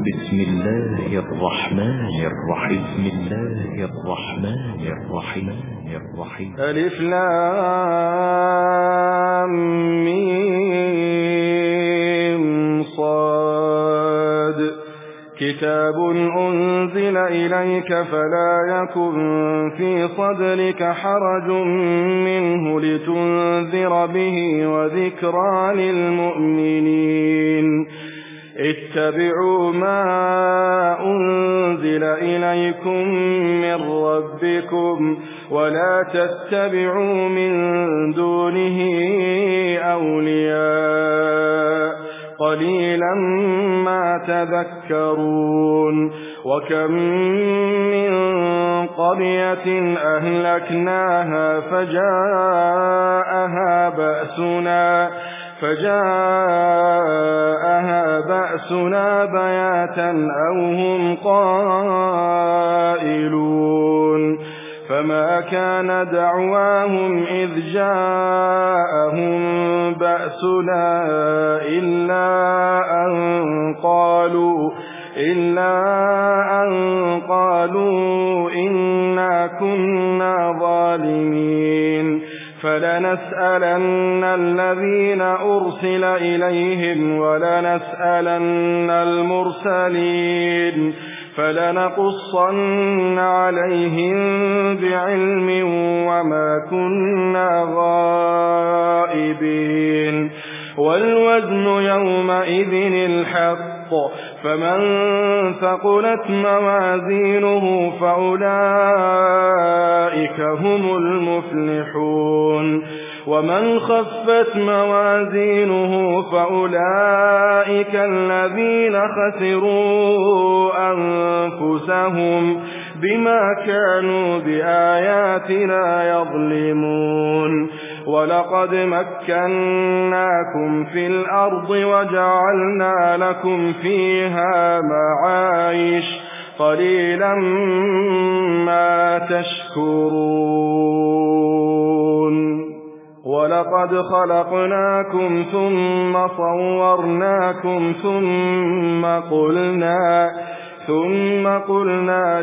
بسم الله الرحمن الرحيم. بسم الله الرحمن الرحيم. ألف لام ميم صاد. كتاب أنزل إليك فلا يكن في صدرك حرج منه لتنذر به وذكرى للمؤمنين. اتبعوا ما أنزل إليكم من ربكم ولا تتبعوا من دونه أولياء قليلا ما تذكرون. وكم من قرية أهلكناها فجاءها بأسنا بياتا أو هم قائلون. فما كان دعواهم إذ جاءهم بأسنا إلا أن قالوا إنا كنا ظالمين. فلنسألن الذين أرسل إليهم ولنسألن المرسلين فلنقصن عليهم بعلم وما كنا غائبين. والوزن يومئذ الحق فمن ثقلت موازينه فأولئك هم المفلحون. ومن خفت موازينه فأولئك الذين خسروا أنفسهم بما كانوا بآياتنا يظلمون. ولقد مكناكم في الأرض وجعلنا لكم فيها معايش قليلا ما تشكرون. ولقد خلقناكم ثم صورناكم ثم قلنا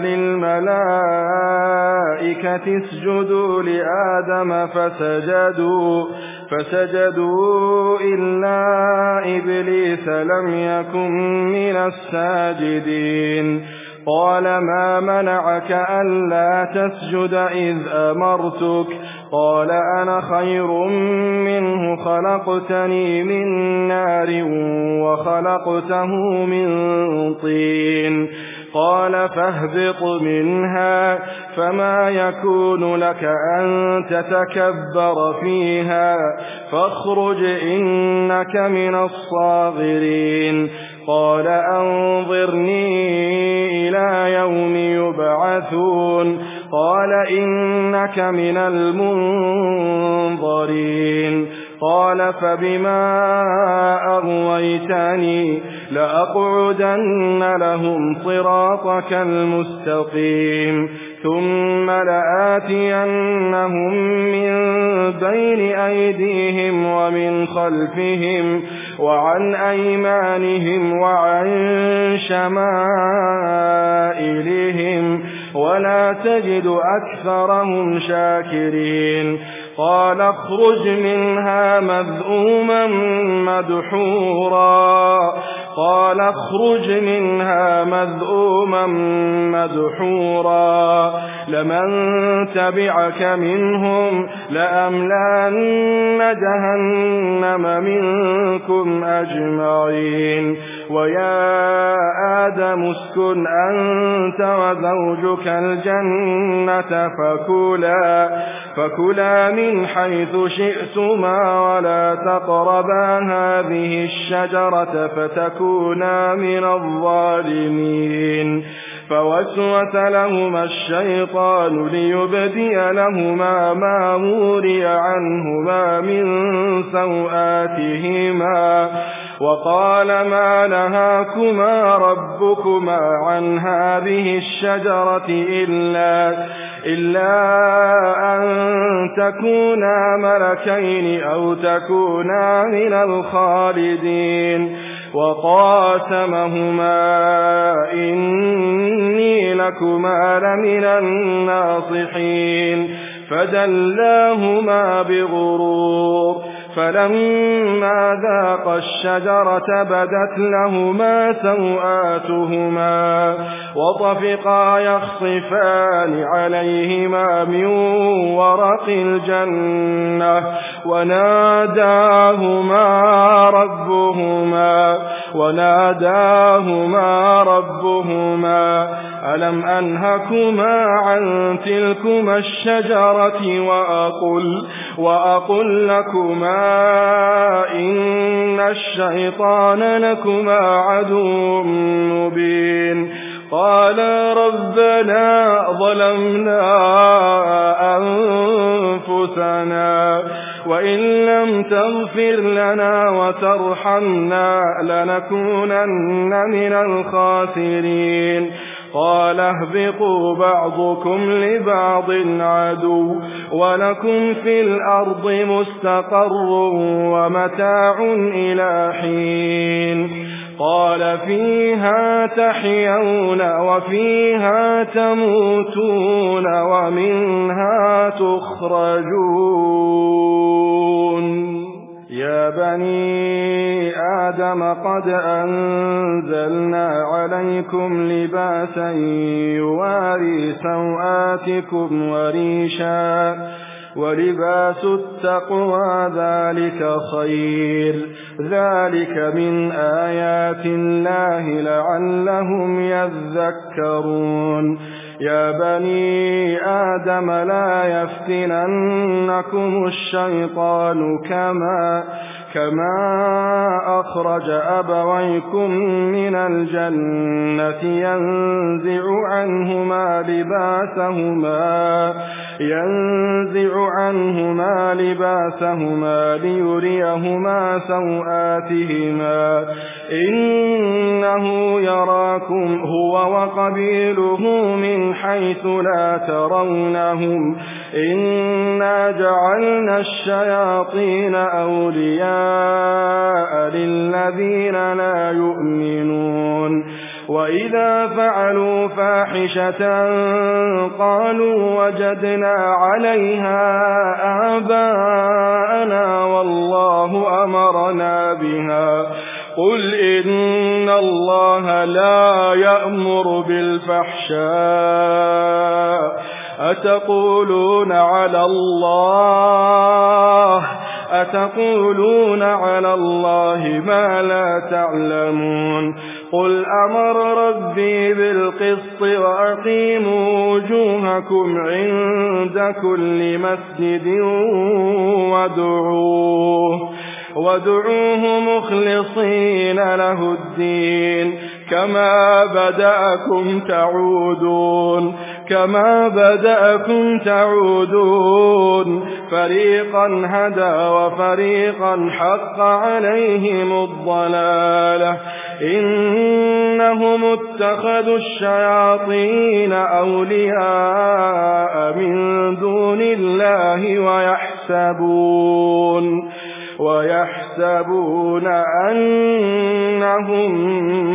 للملائكة اسجدوا لآدم فسجدوا إلا إبليس لم يكن من الساجدين. قال ما منعك ألا تسجد إذ أمرتك؟ قال أنا خير منه خلقتني من نار وخلقته من طين. قال فاهبط منها فما يكون لك أن تتكبر فيها فاخرج إنك من الصاغرين. قال أنظرني إلى يوم يبعثون. قال إنك من المنظرين. قال فبما أغويتني لأقعدن لهم صراطك المستقيم ثم لآتينهم من بين أيديهم ومن خلفهم وعن أيمانهم وعن شمائلهم ولا تجد أكثرهم شاكرين. قال اخرج منها مذءوما مدحورا لمن تبعك منهم لأملأن جهنم منكم أجمعين. ويا آدم اسكن أنت وزوجك الجنة فكلا من حيث شئتما ولا تقربا هذه الشجرة فتكونا من الظالمين. فوسوس لهما الشيطان ليبدي لهما ما وري عنهما من سوآتهما وقال ما نهاكما ربكما عن هذه الشجرة إلا أن تكونا ملكين أو تكونا من الخالدين. وقاسمهما إني لكما لمن الناصحين فدلاهما بغرور فلما ذاقا الشجرة بدت لهما سوآتهما وطفقا يخصفان عليهما من ورق الجنة وناداهما ربهما ألم أنهكما عن تلكما الشجرة وأقل لكما إن الشيطان لكما عدو مبين قالا ربنا ظلمنا أنفسنا وإن لم تغفر لنا وترحمنا لنكونن من الخاسرين قال اهبطوا بعضكم لبعض عدو ولكم في الأرض مستقر ومتاع إلى حين قال فيها تحيون وفيها تموتون ومنها تخرجون يا بني آدم قد أنزلنا عليكم لباسا يواري سوآتكم وريشا ولباس التقوى ذلك خير ذلك من آيات الله لعلهم يذكرون يا بني آدم لا يفتننكم الشيطان كما أخرج أبويكم من الجنة ينزع عنهما لباسهما ليريهما سوآتهما إنه يراكم هو وقبيله من حيث لا ترونهم إنا جعلنا الشياطين أولياء للذين لا يؤمنون وإذا فعلوا فاحشة قالوا وجدنا عليها آباءنا والله أمرنا بها قل إن الله لا يأمر بالفحشاء أتقولون على الله ما لا تعلمون قل أمر ربي بالقسط وأقيموا وجوهكم عند كل مسجد وادعوه مخلصين له الدين كما بدأكم تعودون فريقا هدى وفريقا حق عليهم الضلالة إنهم اتخذوا الشياطين أولياء من دون الله ويحسبون أنهم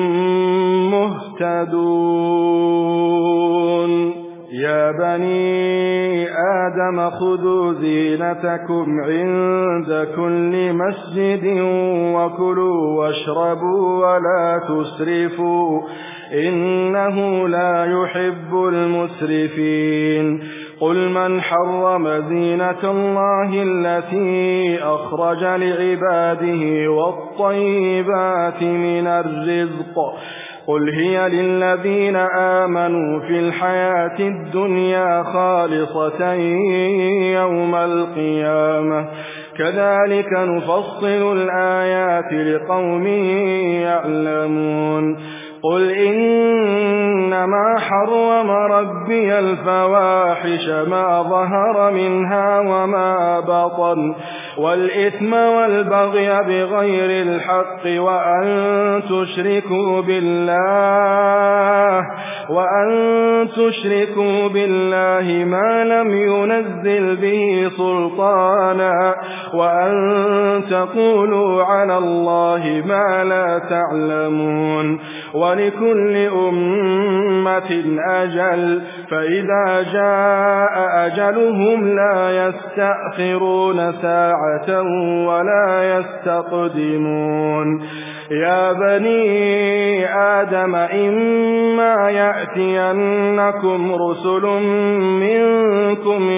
مهتدون يا بني آدم خذوا زينتكم عند كل مسجد وكلوا واشربوا ولا تسرفوا إنه لا يحب المسرفين قل من حرم زينة الله التي أخرج لعباده والطيبات من الرزق قل هي للذين آمنوا في الحياة الدنيا خالصة يوم القيامة كذلك نفصل الآيات لقوم يعلمون قل إنما حرم ربي الفواحش ما ظهر منها وما بطن والإثم والبغي بغير الحق وأن تشركوا بالله وأن تشركوا بالله ما لم ينزل به سلطانا وأن تقولوا على الله ما لا تعلمون ولكل أمة أجل فإذا جاء أجلهم لا يستأخرون ساعة ولا يستقدمون يا بني آدم إما يأتينكم رسل منكم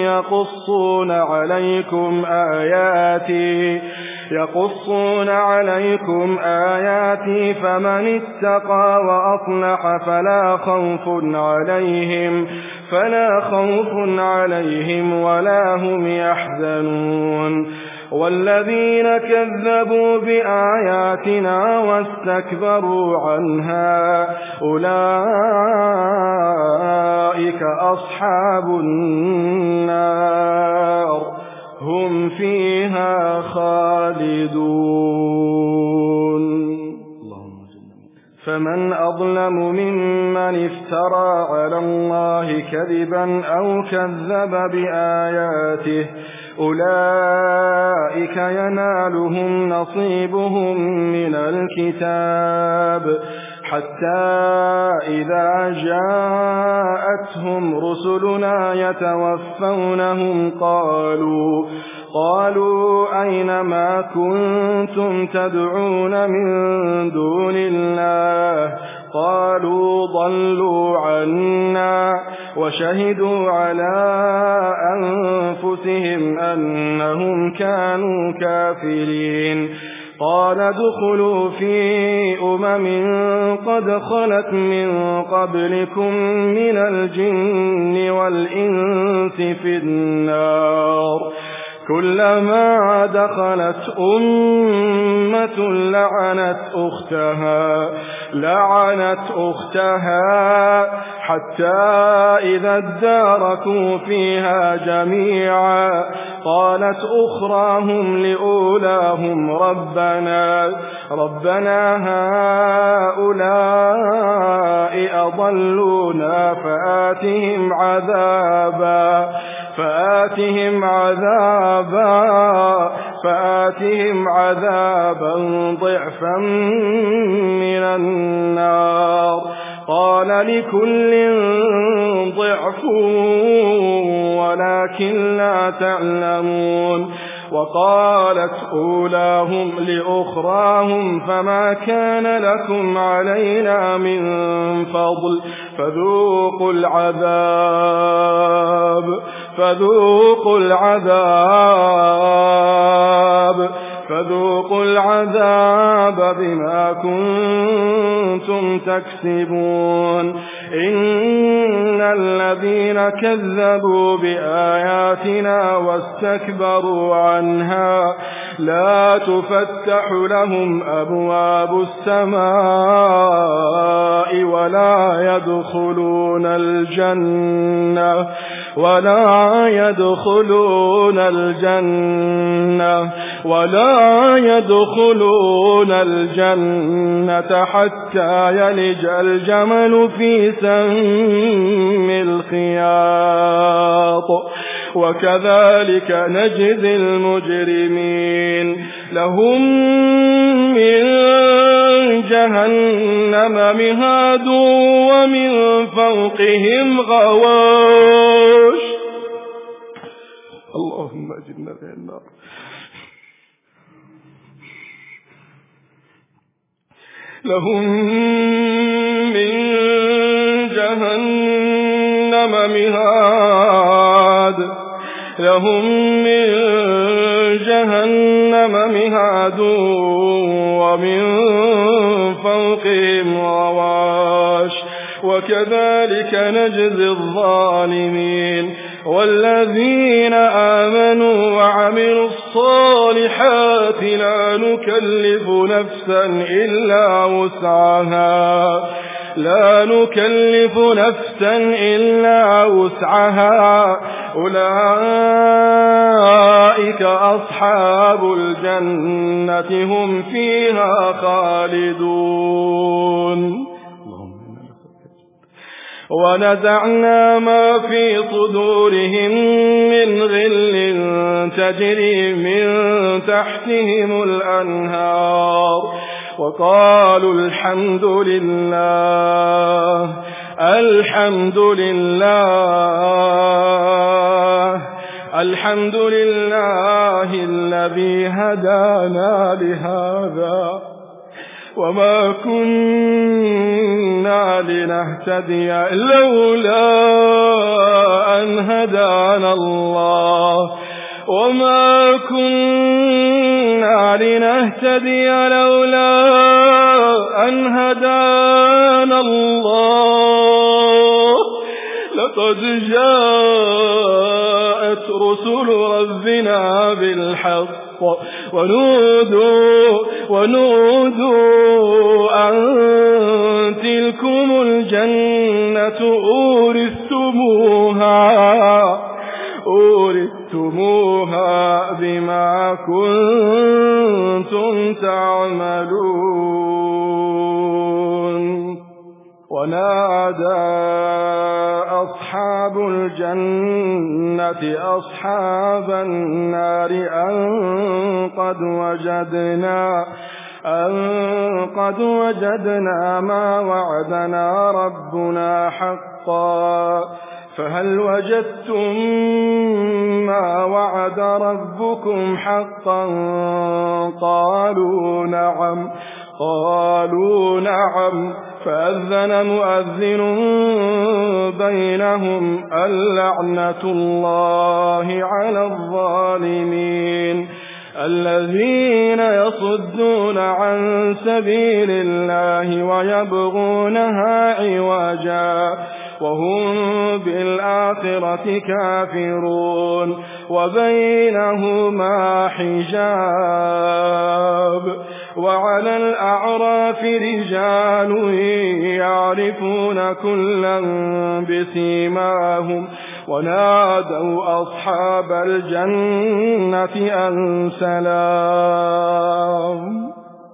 يقصون عليكم آياتي فمن اتقى وأصلح فلا خوف عليهم ولا هم يحزنون والذين كذبوا بآياتنا واستكبروا عنها أولئك أصحاب النار هم فيها خالدون فمن أظلم ممن افترى على الله كذبا أو كذب بآياته أولئك ينالهم نصيبهم من الكتاب حتى إذا جاءتهم رسلنا يتوفونهم قالوا أين ما كنتم تدعون من دون الله قالوا ضلوا عنا وشهدوا على أنفسهم أنهم كانوا كافرين قال ادخلوا في قد خلت من قبلكم من الجن والإنس في النار كلما دخلت أمة لعنت أختها حتى إذا اداركوا فيها جميعا قالت أخراهم لأولاهم ربنا هؤلاء أضلونا فآتهم عذابا ضعفا من النار قال لكل ضعف ولكن لا تعلمون وقالت أولاهم لأخراهم فما كان لكم علينا من فضل فذوقوا العذاب بما كنتم تكسبون إن الذين كذبوا بآياتنا واستكبروا عنها لا تفتح لهم أبواب السماء ولا يدخلون الجنة حتى يلج الجمل في سم الخياط وكذلك نجزي المجرمين لهم من جهنم مهاد ومن فوقهم غواش اللهم أجرنا من النار لهم من جهنم مهاد ومن فوقهم غواش وكذلك نجزي الظالمين والذين آمنوا وعملوا الصالحات لا نكلف نفسا إلا وسعها أولئك أصحاب الجنة هم فيها خالدون ونزعنا ما في صدورهم من غل تجري من تحتهم الأنهار وقالوا الحمد لله الذي هدانا لهذا وما كنا لنهتدي لولا أن هدانا الله وما كنا لنهتدي لولا أن هدانا الله لقد جاءت رسل ربنا بالحق ونودوا أن تلكم الجنة أورثتموها بما كنتم تعملون ونادى أصحاب الجنة أصحاب النار أن قد وجدنا ما وعدنا ربنا حقا فهل وجدتم ما وعد ربكم حقا قالوا نعم فأذن مؤذن بينهم اللعنة الله على الظالمين الذين يصدون عن سبيل الله ويبغونها عوجا وهم بالآخرة كافرون وبينهما حجاب وعلى الأعراف رجال يعرفون كلا بسيماهم ونادوا أصحاب الجنة أن سلام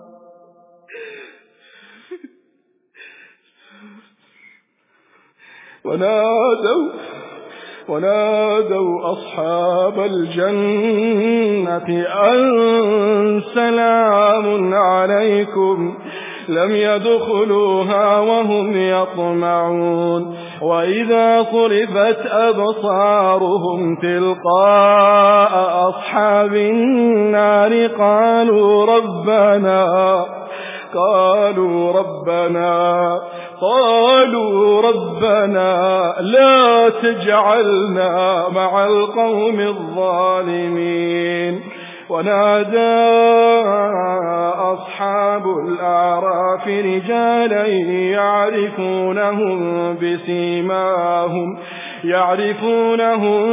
ونادوا أصحاب الجنة أن سلام عليكم لم يدخلوها وهم يطمعون وإذا صرفت أبصارهم تلقاء أصحاب النار قالوا ربنا لا تجعلنا مع القوم الظالمين ونادى أصحاب الأعراف رجالا يعرفونهم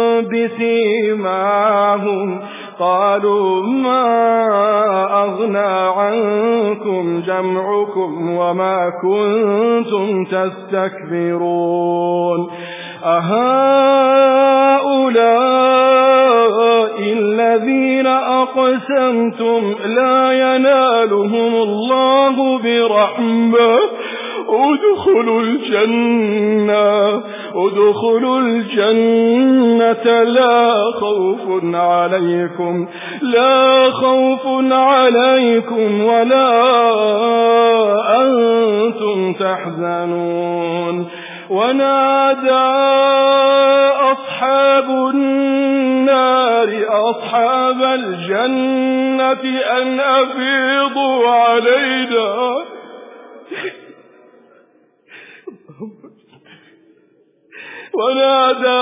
بسيماهم قالوا ما أغنى عنكم جمعكم وما كنتم تستكبرون أهؤلاء الذين أقسمتم لا ينالهم الله برحمة ادخلوا الجنة لا خوف عليكم ولا أنتم تحزنون ونادى أصحاب النار أصحاب الجنة أن أفيضوا علينا ونادى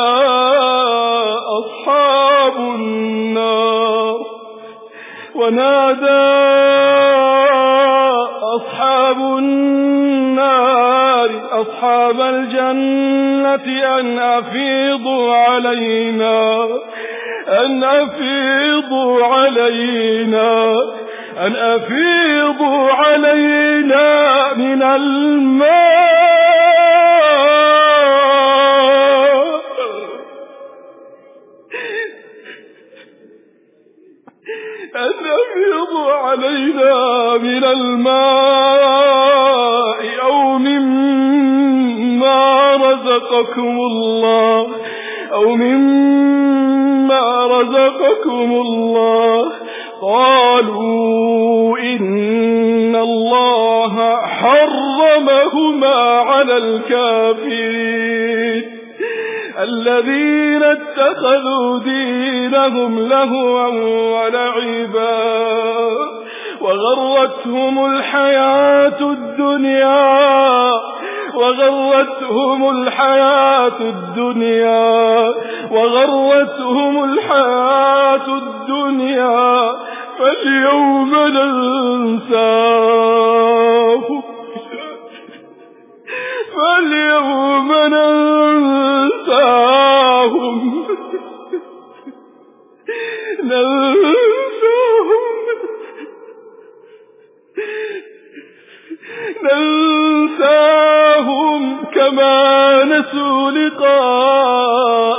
أصحاب النار أصحاب الجنة أن أفيضوا علينا من الماء أو مما رزقكم الله قالوا إن الله حرمهما على الكافرين الذين اتخذوا دينهم لهوا ولعبا وغرتهم الحياة الدنيا فاليوم ننساهم كما نسوا لقاء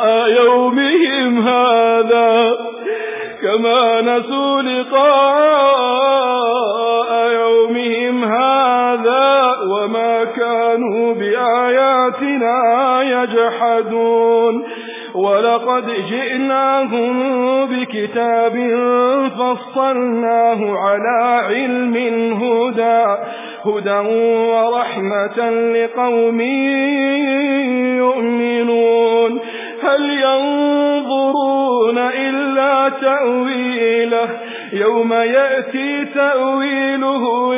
يومهم هذا وما كانوا بآياتنا يجحدون ولقد جئناهم بكتاب فصلناه على علم هدى ورحمة لقوم يؤمنون هل ينظرون إلا تأويله يوم يأتي تأويله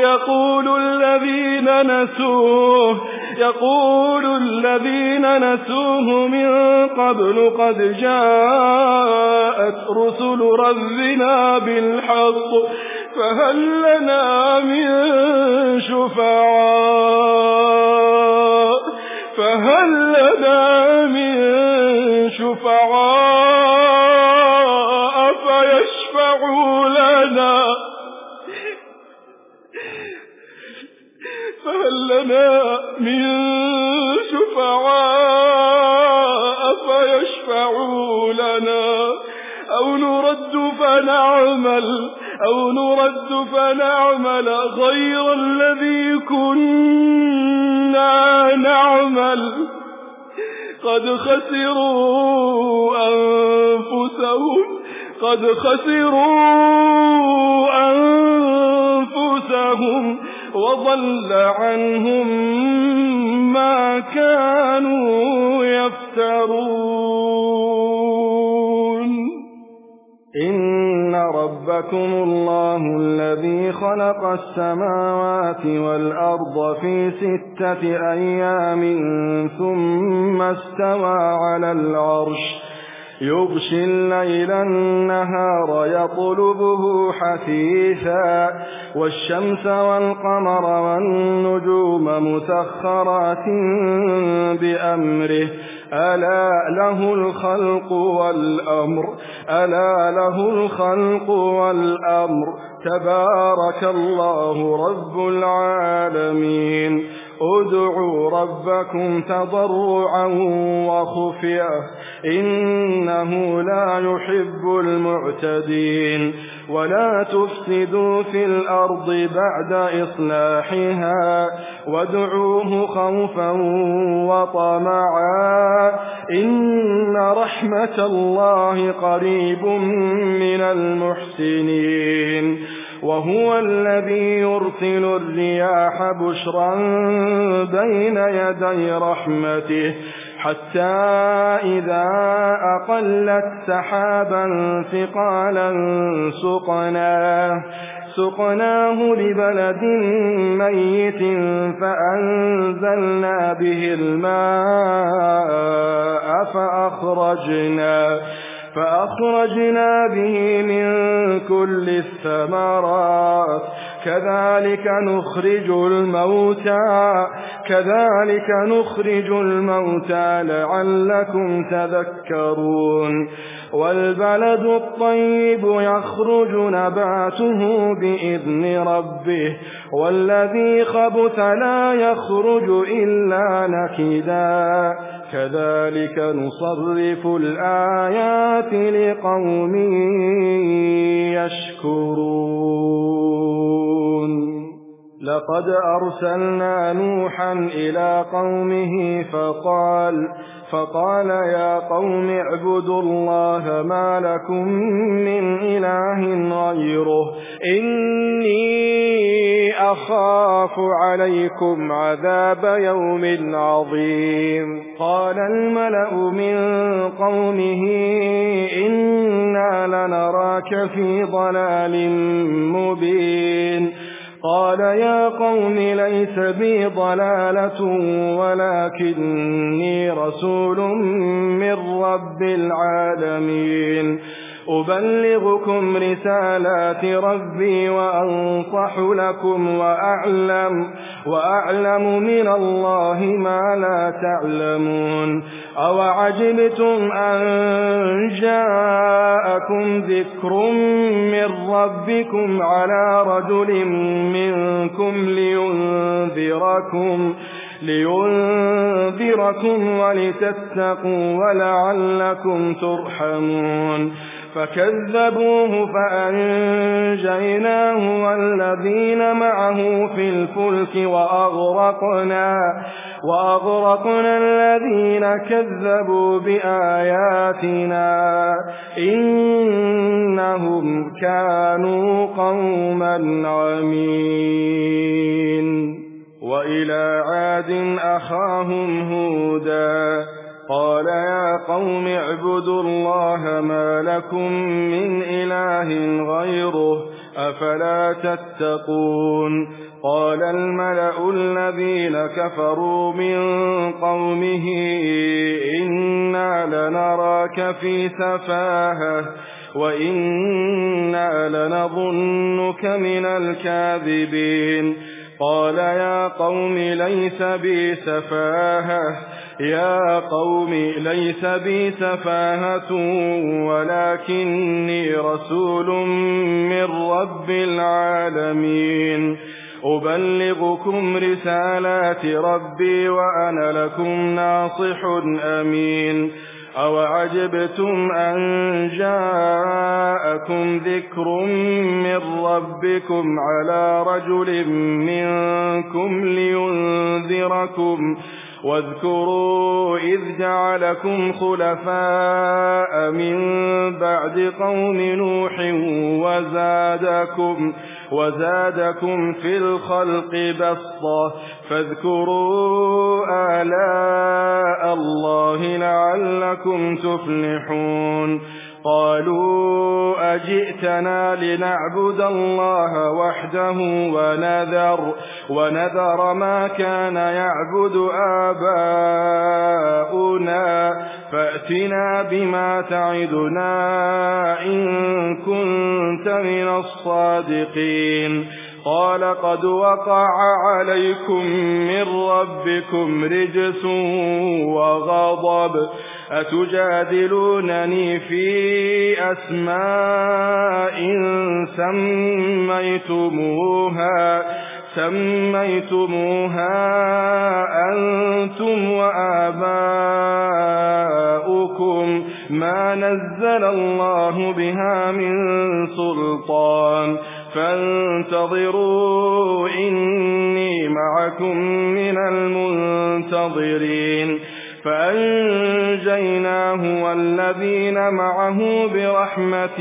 يقول الذين نسوه من قبل قد جاءت رسل ربنا بالحق فهل لنا من شفعاء فيشفعوا لنا أو نرد فنعمل غير الذي كنا نعمل قد خسروا أنفسهم وضل عنهم ما كانوا يفترون إن ربكم الله الذي خلق السماوات والأرض في 6 أيام ثم استوى على العرش يغشي الليل النهار يطلبه حثيثا والشمس والقمر والنجوم مسخرات بأمره ألا له الخلق والأمر تبارك الله رب العالمين ادعوا ربكم تضرعا وخفية إنه لا يحب المعتدين ولا تفسدوا في الأرض بعد إصلاحها وادعوه خوفا وطمعا إن رحمة الله قريب من المحسنين وهو الذي يرسل الرياح بشرا بين يدي رحمته حتى إذا أقلت سحابا ثقالا سقناه لبلد ميت فأنزلنا به الماء فأخرجنا به من كل الثمرات كذلك نخرج الموتى لعلكم تذكرون والبلد الطيب يخرج نباته بإذن ربه والذي خبث لا يخرج إلا نكدا كذلك نصرف الآيات لقوم يشكرون لقد أرسلنا نوحا إلى قومه فقال يا قوم اعبدوا الله ما لكم من إله غيره إني أخاف عليكم عذاب يوم عظيم. قال الملأ من قومه إنا لنراك في ضلال مبين. قال يا قوم ليس بي ضلالة ولكني رسول من رب العالمين أبلغكم رسالات ربي وأنصح لكم وأعلم من الله ما لا تعلمون. أوعجبتم أن جاءكم ذكر من ربكم على رجل منكم لينذركم ولتتقوا ولعلكم ترحمون. فكذبوه فأنجيناه والذين معه في الفلك وأغرقنا الذين كذبوا بآياتنا إنهم كانوا قوما عمين. وإلى عاد أخاهم هودا قال يا قوم اعبدوا الله ما لكم من إله غيره أفلا تتقون. قال الملأ الذين كفروا من قومه إنا لنراك في سفاهة وإنا لنظنك من الكاذبين. قال يا قوم ليس بي سفاهة ولكني رسول من رب العالمين أبلغكم رسالات ربي وأنا لكم ناصح أمين. أوعجبتم أن جاءكم ذكر من ربكم على رجل منكم لينذركم واذكروا إذ جعلكم خلفاء من بعد قوم نوح وزادكم في الخلق بسطة فاذكروا آلاء الله لعلكم تفلحون. قالوا أجئتنا لنعبد الله وحده ونذر ما كان يعبد آباؤنا فأتنا بما تعدنا إن كنت من الصادقين. قال قد وقع عليكم من ربكم رجس وغضب أتجادلونني في أسماء سميتموها أنتم وآباؤكم ما نزل الله بها من سلطان فانتظروا إني معكم من المنتظرين. فأنجيناه والذين معه برحمة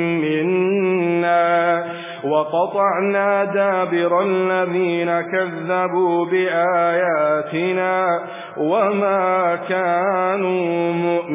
منا وقطعنا دابر الذين كذبوا بآياتنا وما كانوا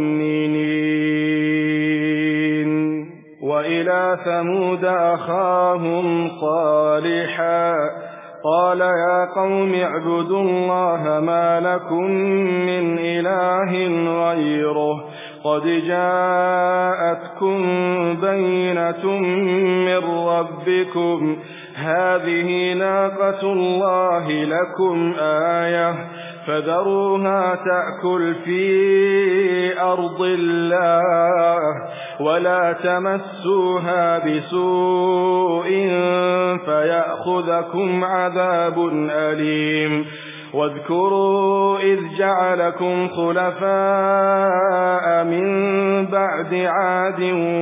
مؤمنين. وإلى ثمود أخاهم صالحا قال يا قوم اعبدوا الله ما لكم من إله غيره قد جاءتكم بينة من ربكم هذه ناقة الله لكم آية فذروها تأكل في أرض الله ولا تمسوها بسوء فيأخذكم عذاب أليم. واذكروا إذ جعلكم خلفاء من بعد عاد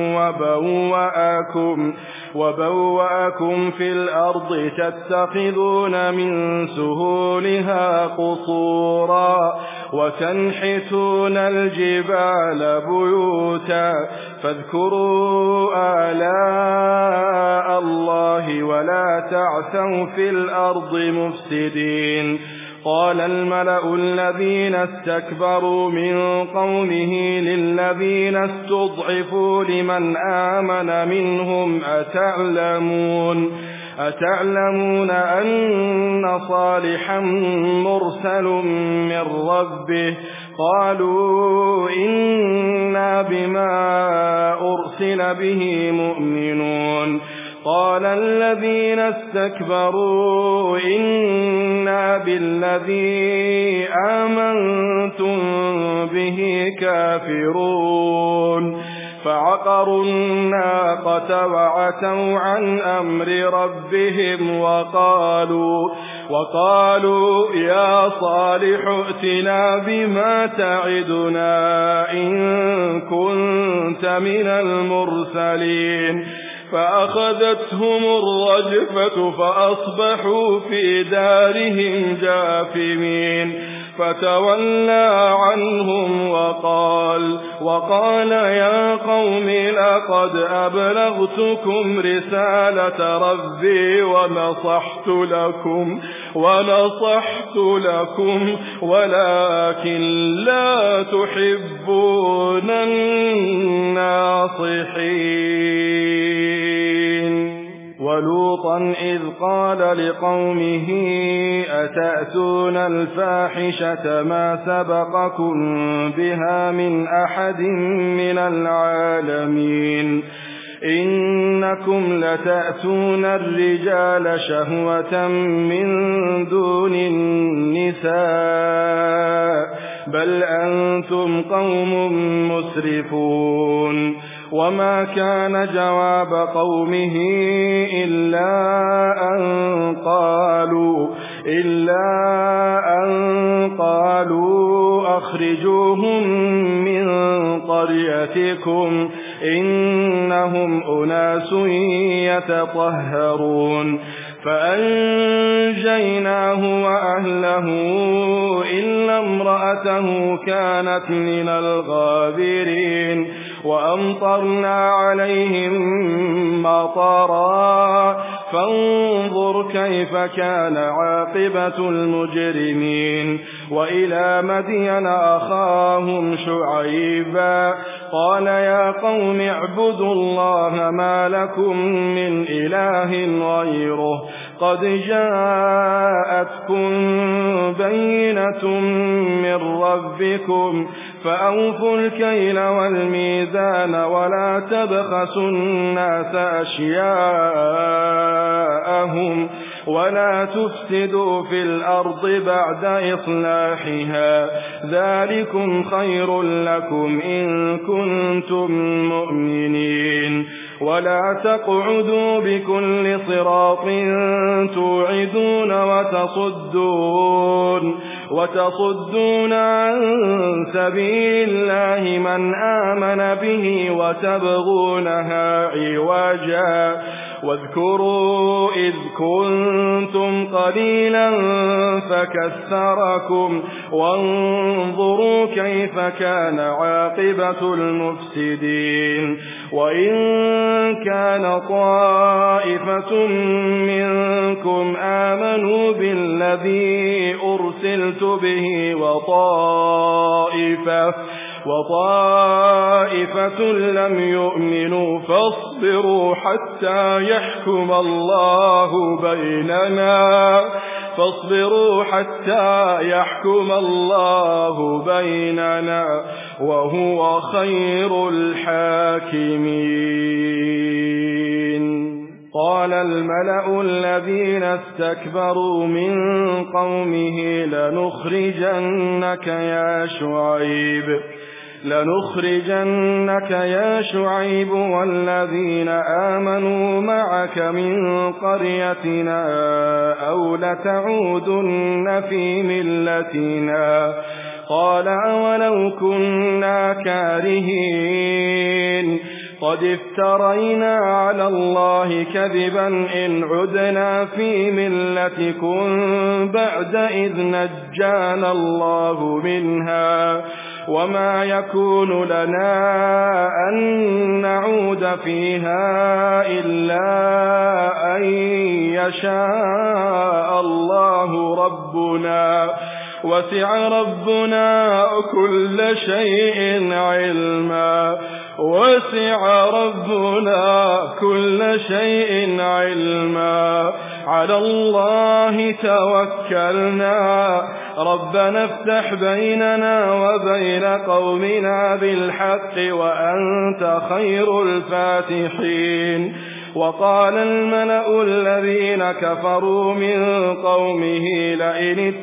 وبوأكم في الأرض تتخذون من سهولها قصورا وتنحتون الجبال بيوتا فاذكروا آلاء الله ولا تعثوا في الأرض مفسدين. قال الملأ الذين استكبروا من قومه للذين استضعفوا لمن آمن منهم أتعلمون أن صالحا مرسل من ربه قالوا إنا بما أرسل به مؤمنون. قال الذين استكبروا إنا بالذي آمنتم به كافرون فعقروا الناقة وعتوا عن أمر ربهم وقالوا يا صالح ائتنا بما تعدنا إن كنت من المرسلين. فأخذتهم الرجفة فأصبحوا في دارهم جاثمين. فتولى عنهم وقال يا قوم لقد أبلغتكم رسالة ربي ونصحت لكم ولكن لا تحبون الناصحين. ولوطا إذ قال لقومه أتأتون الفاحشة ما سبقكم بها من أحد من العالمين إنكم لتأتون الرجال شهوة من دون النساء بل أنتم قوم مسرفون. وما كان جواب قومه إلا أن قالوا أخرجوهم من قريتكم إنهم أناس يتطهرون. فأنجيناه وأهله إلا امرأته كانت من الغابرين. وأمطرنا عليهم مطرا فانظر كيف كان عاقبة المجرمين. وإلى مدين أخاهم شعيبا قال يا قوم اعبدوا الله ما لكم من إله غيره قد جاءتكم بينة من ربكم فأوفوا الكيل والميزان ولا تبخسوا الناس أشياءهم ولا تفسدوا في الأرض بعد إصلاحها ذلكم خير لكم إن كنتم مؤمنين. ولا تقعدوا بكل صراط توعدون وتصدون عن سبيل الله من آمن به وتبغونها عوجا. واذكروا إذ كنتم قليلا فكثركم وانظروا كيف كان عاقبة المفسدين. وإن كان طائفة منكم آمنوا بالذي أرسلت به وطائفة لم يؤمنوا فاصبروا حتى يحكم الله بيننا وهو خير الحاكمين. قال الملأ الذين استكبروا من قومه لنخرجنك يا شعيب لنخرجنك يا شعيب والذين آمنوا معك من قريتنا أو لتعودن في ملتنا قال أولو كنا كارهين قد افترينا على الله كذبا إن عدنا في ملتكم بعد إذ نجانا الله منها وما يكون لنا أن نعود فيها إلا أن يشاء الله ربنا وسع ربنا كل شيء علما وسع ربنا كل شيء علما على الله توكلنا ربنا افتح بيننا وبين قومنا بالحق وأنت خير الفاتحين وقال الملأ الذين كفروا من قومه لئن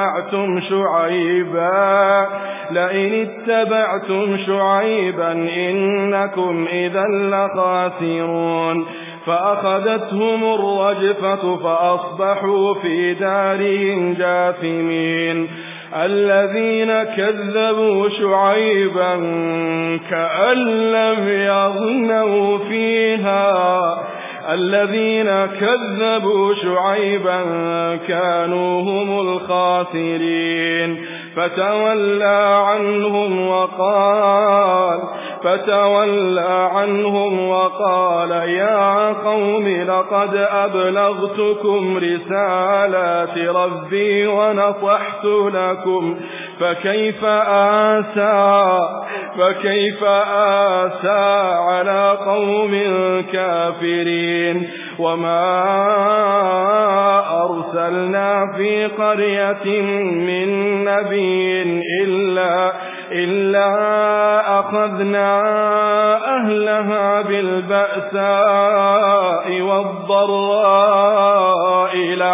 اتبعتم شعيبا إنكم إذا لخاسرون فأخذتهم الرجفة فأصبحوا في دارهم جاثمين الذين كذبوا شعيبا كأن لم يغنوا فيها الذين كذبوا شعيبا كانوا هم الخاسرين فتولى عنهم وقال يا قوم لقد أبلغتكم رسالات ربي ونصحت لكم فكيف آسى على قوم كافرين وما أرسلنا في قرية من نبي إلا أخذنا أهلها بالبأساء والضراء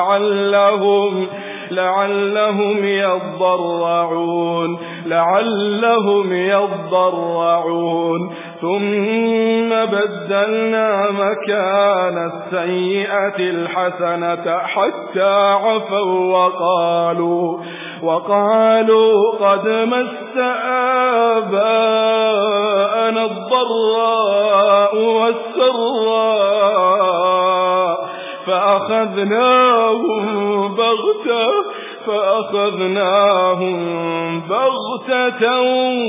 لعلهم يضرعون ثم بدلنا مكان السيئة الحسنة حتى عفوا وقالوا قد مس آباءنا الضراء والسراء فأخذناهم بغتة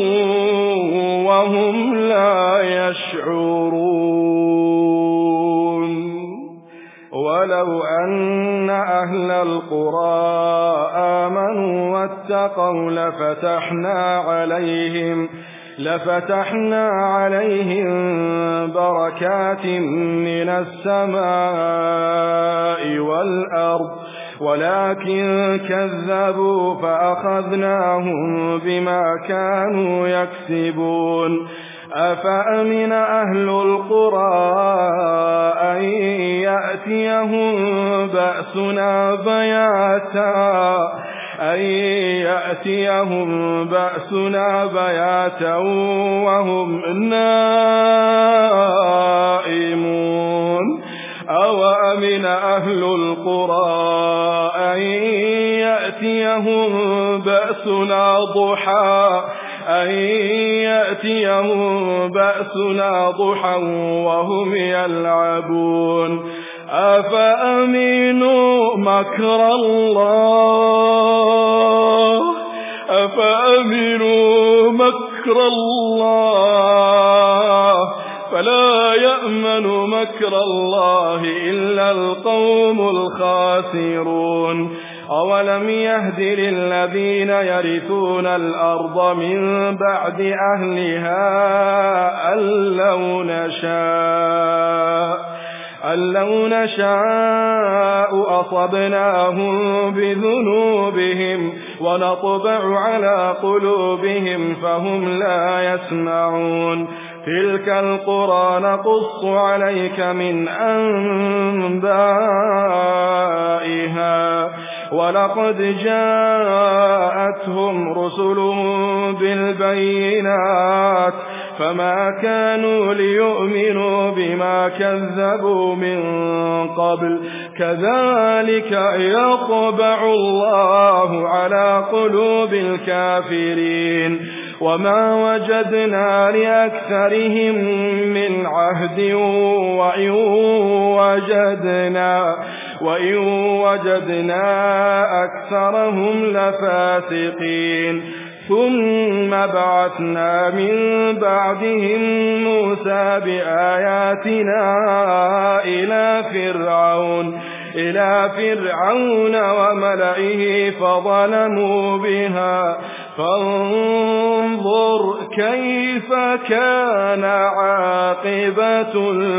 وهم لا يشعرون ولو أن أهل القرى آمنوا واتقوا لفتحنا عليهم بركات من السماء والأرض ولكن كذبوا فأخذناهم بما كانوا يكسبون أفأمن أهل القرى أن يأتيهم بأسنا بياتا وهم نائمون أوأمن أهل القرى أن يأتيهم بأسنا ضحى وهم يلعبون أفأمنوا مكر الله فلا يأمن مكر الله إلا القوم الخاسرون أولم يهد للذين يرثون الأرض من بعد أهلها أن لو نشاء أصبناهم بذنوبهم ونطبع على قلوبهم فهم لا يسمعون تلك القرى نقص عليك من أنبائها ولقد جاءتهم رسلهم بالبينات فما كانوا ليؤمنوا بما كذبوا من قبل كذلك يطبع الله على قلوب الكافرين وما وجدنا لأكثرهم من عهد وإن وجدنا أكثرهم لفاسقين ثم بعثنا من بعدهم موسى بآياتنا إلى فرعون وملئه فظلموا بها فانظر كيف كان عاقبة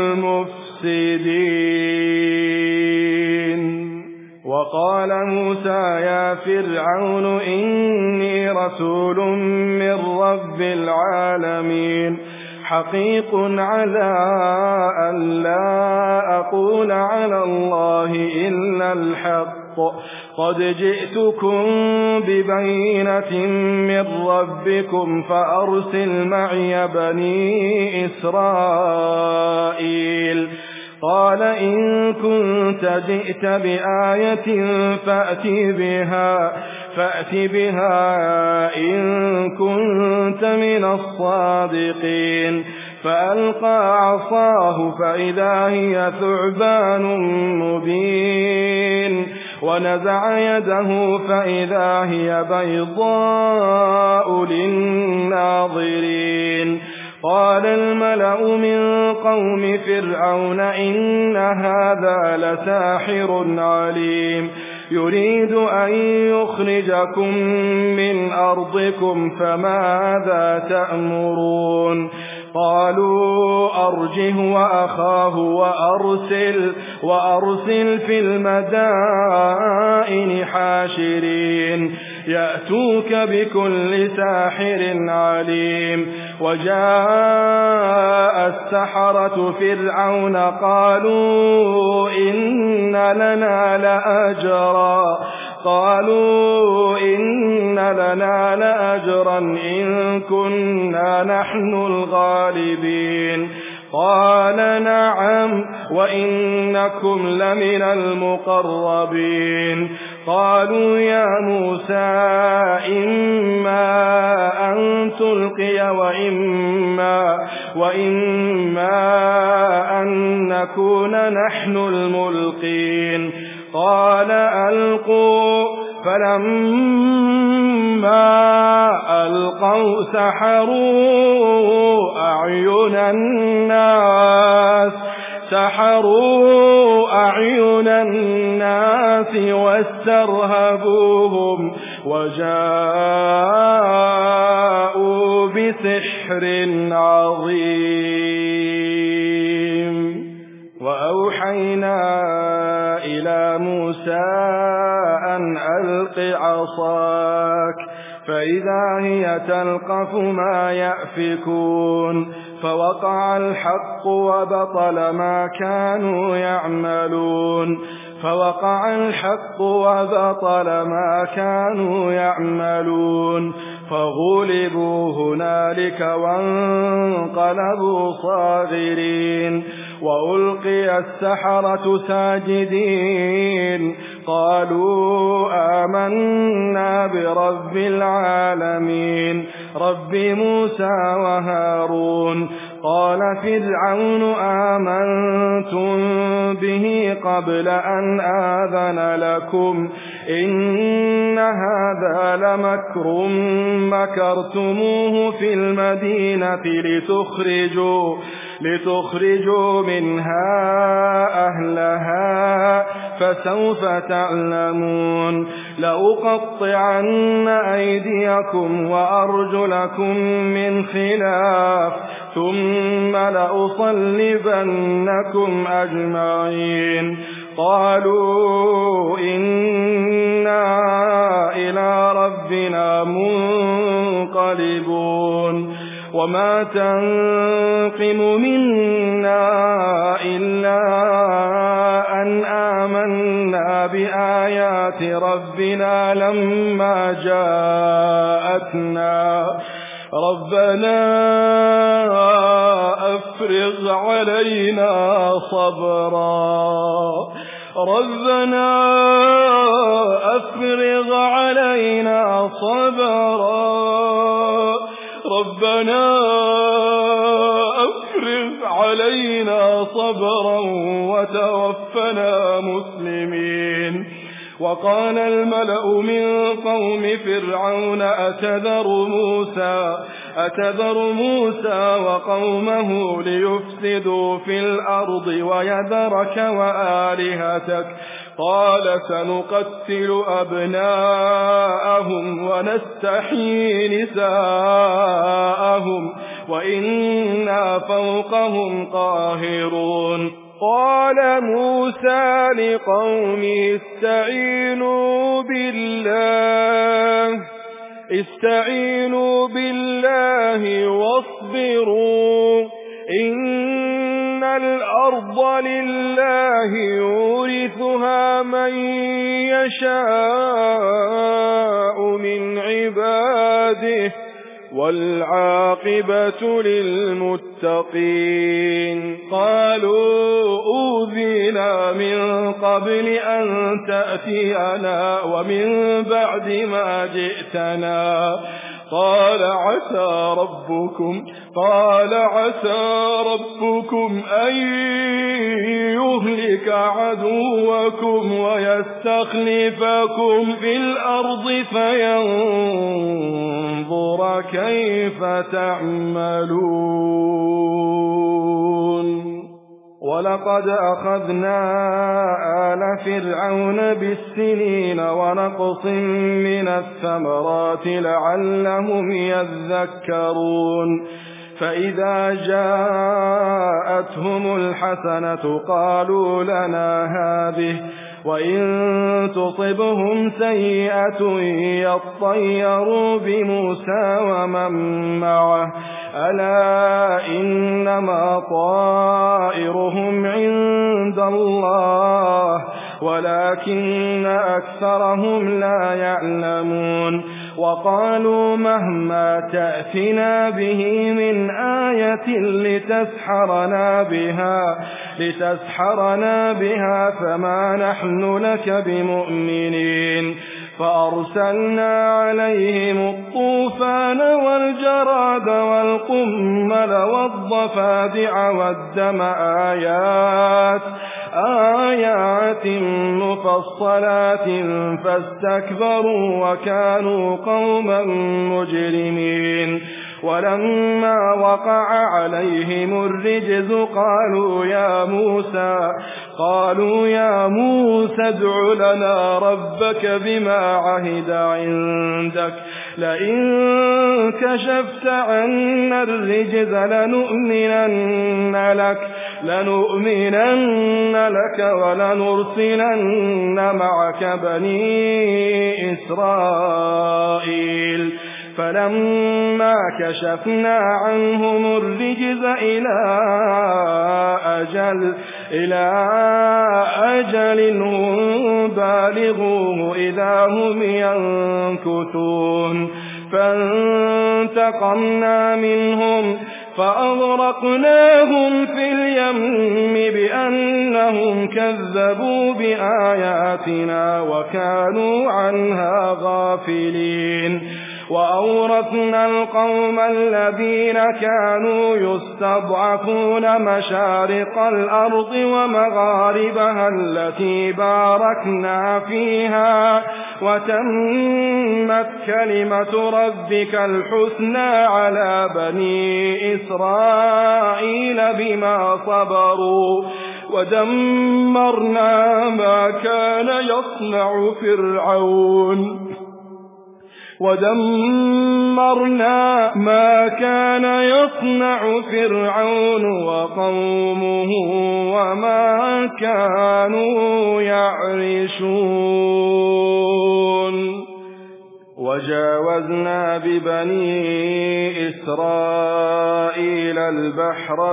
المفسدين. وقال موسى يا فرعون إني رسول من رب العالمين حقيق على أن لا أقول على الله إلا الحق قد جئتكم ببينة من ربكم فأرسل معي بني إسرائيل. قال إن كنت جئت بآية فأت بها إن كنت من الصادقين. فألقى عصاه فإذا هي ثعبان مبين ونزع يده فإذا هي بيضاء للناظرين. قال الملأ من قوم فرعون إن هذا لساحر عليم يريد أن يخرجكم من أرضكم فماذا تأمرون؟ قالوا أرجه وأخاه وأرسل في المدائن حاشرين يأتوك بكل ساحر عليم. وجاء السحرة فرعون قالوا إن لنا لأجرا إن كنا نحن الغالبين. قال نعم وإنكم لمن المقربين. قالوا يا موسى إما أن تلقي وإما أن نكون نحن الملقين. قال ألقوا فلما ألقوا سحروا أعين الناس واسترهبوهم وجاءوا بسحر عظيم. وأوحينا إلى موسى أن ألق عصاك فإذا هي تلقف ما يأفكون. فوقع الحق وبطل ما كانوا يعملون فغلبوا هنالك وانقلبوا صاغرين. وألقي السحرة ساجدين قالوا آمنا برب العالمين رب موسى وهارون. قال فرعون آمنتم به قبل أن آذن لكم إن هذا لمكر مكرتموه في المدينة لتخرجوا منها أهلها فسوف تعلمون. لأقطعن أيديكم وأرجلكم من خلاف ثم لأصلبنكم أجمعين. قالوا إنا إلى ربنا منقلبون. وما تنقم منا إلا أن آمنا بآيات ربنا لما جاءتنا ربنا أفرغ علينا صبرا وتوفنا مسلمين. وقال الملأ من قوم فرعون أتذر موسى وقومه ليفسدوا في الأرض ويذرك وآلهتك قال سنقتل أبناءهم ونستحيي نساءهم وإنا فوقهم قاهرون. قال موسى لقومه استعينوا بالله واصبروا إن الأرض لله يورثها من يشاء من عباده والعاقبة للمتقين. قالوا أوذينا من قبل أن تأتينا ومن بعد ما جئتنا قال عسى ربكم أن يهلك عدوكم ويستخلفكم في الأرض فينظر كيف تعملون. ولقد أخذنا آل فرعون بالسنين ونقص من الثمرات لعلهم يذكرون. فإذا جاءتهم الحسنة قالوا لنا هذه وإن تصبهم سيئة يطيروا بموسى ومن معه ألا إنما طائرهم عند الله ولكن أكثرهم لا يعلمون. وقالوا مهما تأتنا به من آية لتسحرنا بها فما نحن لك بمؤمنين. فأرسلنا عليهم الطوفان والجراد والقمل والضفادع والدم آيات مفصلات فاستكبروا وكانوا قوما مجرمين. ولما وقع عليهم الرجز قالوا يا موسى ادع لنا ربك بما عهد عندك لئن كشفت عنا الرجز لنؤمنن لك ولنرسلن معك بني إسرائيل. فلما كشفنا عنهم الرجز إلى أجل هم بالغوه إذا هم ينكثون. فانتقمنا منهم فأغرقناهم في اليم بأنهم كذبوا بآياتنا وكانوا عنها غافلين. وأورثنا القوم الذين كانوا يستضعفون مشارق الأرض ومغاربها التي باركنا فيها وتمت كلمة ربك الحسنى على بني إسرائيل بما صبروا ودمرنا ما كان يصنع فرعون وقومه وما كانوا يعرشون. وجاوزنا ببني إسرائيل البحر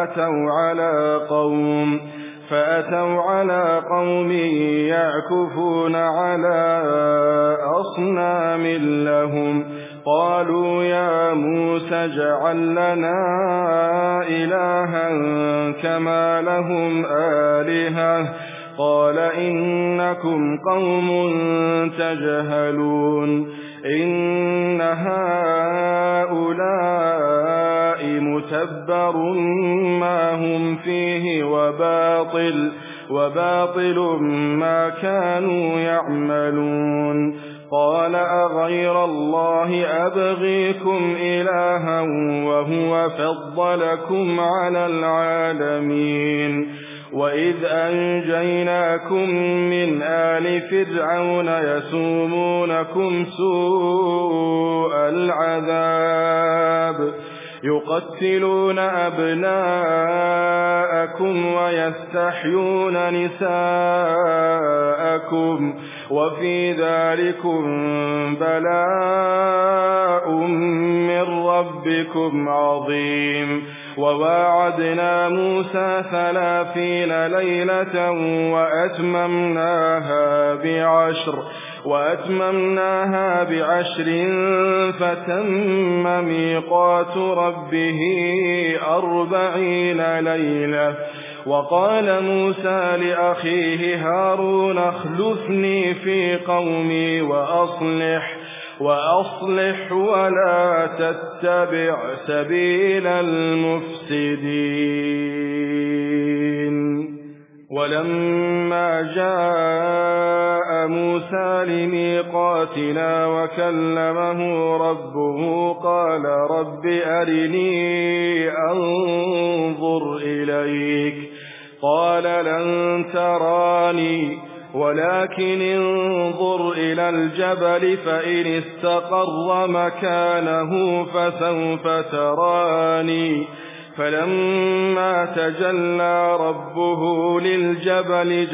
فأتوا على قوم يعكفون على أصنام لهم قالوا يا موسى اجعل لنا إلها كما لهم آلهة قال إنكم قوم تجهلون إن هؤلاء متبر ما هم فيه وباطل ما كانوا يعملون قال أغير الله أبغيكم إلها وهو فضلكم على العالمين وإذ أنجيناكم من آل فرعون يسومونكم سوء العذاب يقتلون أبناءكم ويستحيون نساءكم وفي ذلكم بلاء من ربكم عظيم وواعدنا موسى 30 ليلة وأتممناها ب10 فتم ميقات ربه 40 ليلة وقال موسى لأخيه هارون اخلفني في قومي وأصلح ولا تتبع سبيل المفسدين ولما جاء موسى لميقاتنا وكلمه ربه قال رب أرني أنظر إليك قال لن تراني ولكن انظر إلى الجبل فإن استقر مكانه فسوف تراني فلما تجلى ربه للجبل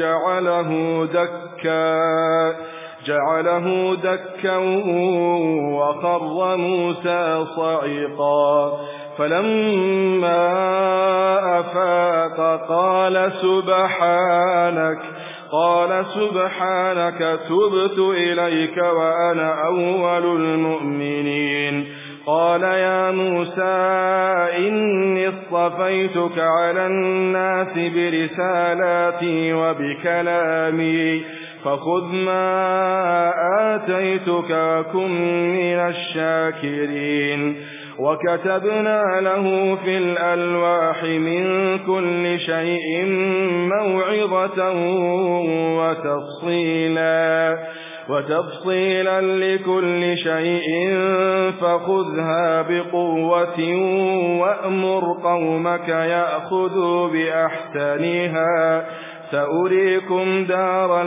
جعله دكا وخر موسى صعقا فلما أفاق قال سبحانك تبت إليك وأنا أول المؤمنين قال يا موسى إني اصطفيتك على الناس برسالاتي وبكلامي فخذ ما آتيتك وكن من الشاكرين وكتبنا له في الألواح من كل شيء موعظة وتفصيلا لكل شيء فخذها بقوة وأمر قومك يأخذوا بأحسنها سأريكم دار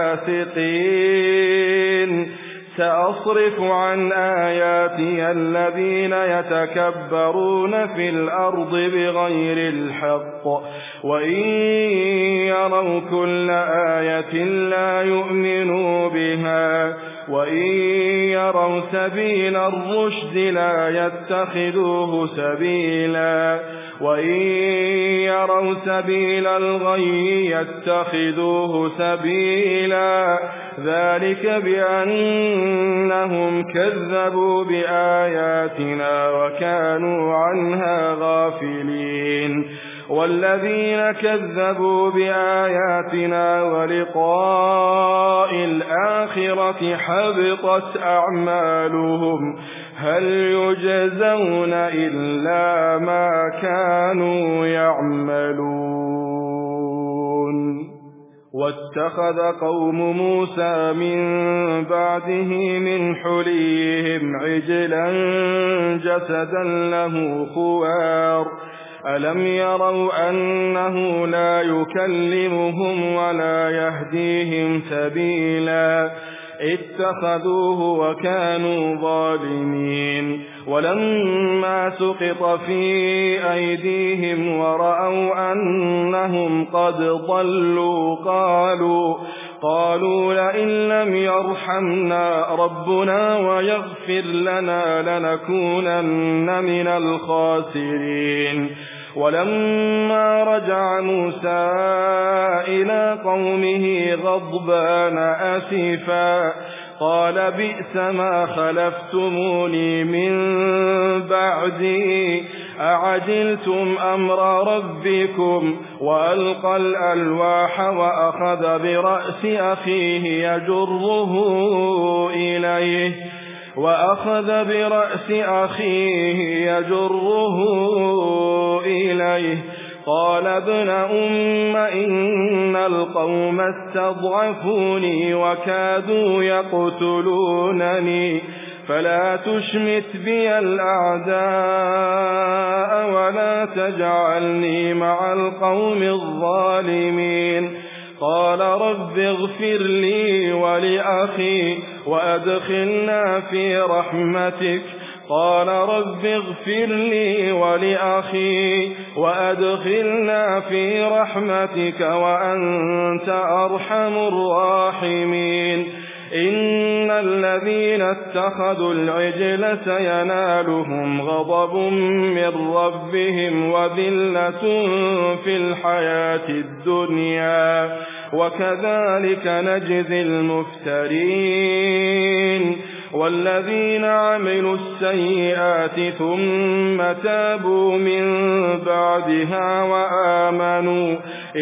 الفاسقين سأصرف عن آياتي الذين يتكبرون في الأرض بغير الحق وإن يروا كل آية لا يؤمنوا بها وإن يروا سبيل الرشد لا يتخذوه سبيلا وإن يروا سبيل الغي يتخذوه سبيلا ذلك بأنهم كذبوا بآياتنا وكانوا عنها غافلين والذين كذبوا بآياتنا ولقاء الآخرة حبطت أعمالهم هل يجزون إلا ما كانوا يعملون واتخذ قوم موسى من بعده من حليهم عجلا جسدا له خوار ألم يروا أنه لا يكلمهم ولا يهديهم سبيلا اتخذوه وكانوا ظالمين ولما سقط في أيديهم ورأوا أنهم قد ضلوا قالوا لئن لم يرحمنا ربنا ويغفر لنا لنكونن من الخاسرين. ولما رجع موسى إلى قومه غضبان أسفا قال بئس ما خلفتموني من بعدي أعجلتم أمر ربكم. وألقى الألواح وأخذ برأس أخيه يجره إليه قال ابن أم إن القوم استضعفوني وكادوا يقتلونني فلا تشمت بي الأعداء ولا تجعلني مع القوم الظالمين. قال رب اغفر لي ولأخي وأدخلنا في رحمتك. قال رب اغفر لي ولأخي وأدخلنا في رحمتك وأنت أرحم الراحمين. إن الذين اتخذوا العجل سينالهم غضب من ربهم وذلة في الحياة الدنيا وكذلك نجزي المفترين. والذين عملوا السيئات ثم تابوا من بعدها وآمنوا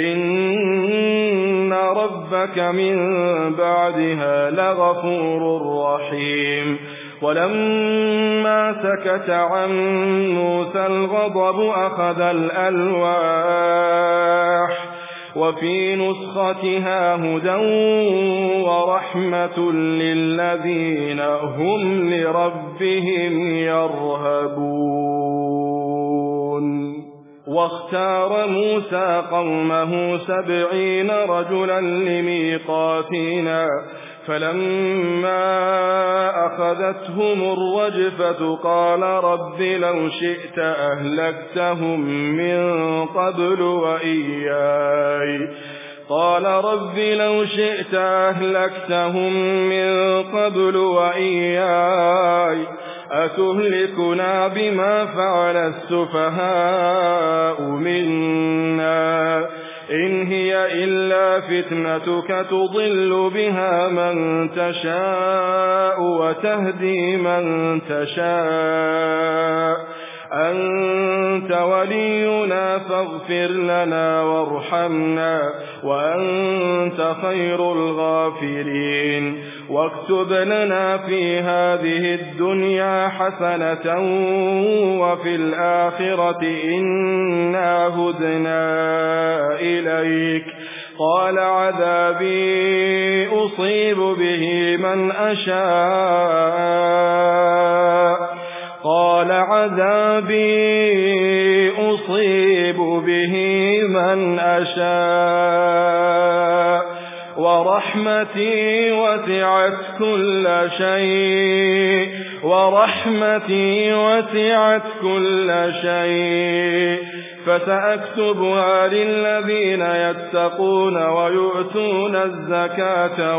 إن ربك من بعدها لغفور رحيم. ولما سكت عن موسى الغضب أخذ الألواح وفي نسختها هدى ورحمة للذين هم لربهم يرهبون. واختار موسى قومه 70 رجلا لميقاتنا فلما أخذتهم الرجفة قال رب لو شئت أهلكتهم من قبل وإياي. قال رب لو شئت أهلكتهم من قبل وإياي أتهلكنا بما فعل السفهاء منا إن هي إلا فتنتك تضل بها من تشاء وتهدي من تشاء أنت ولينا فاغفر لنا وارحمنا وأنت خير الغافرين. واكتب لنا في هذه الدنيا حسنة وفي الآخرة إنا هدنا إليك. قال عذابي أصيب به من أشاء ورحمتي وسعت كل شيء فسأكتبها للذين يتقون ويؤتون الزكاة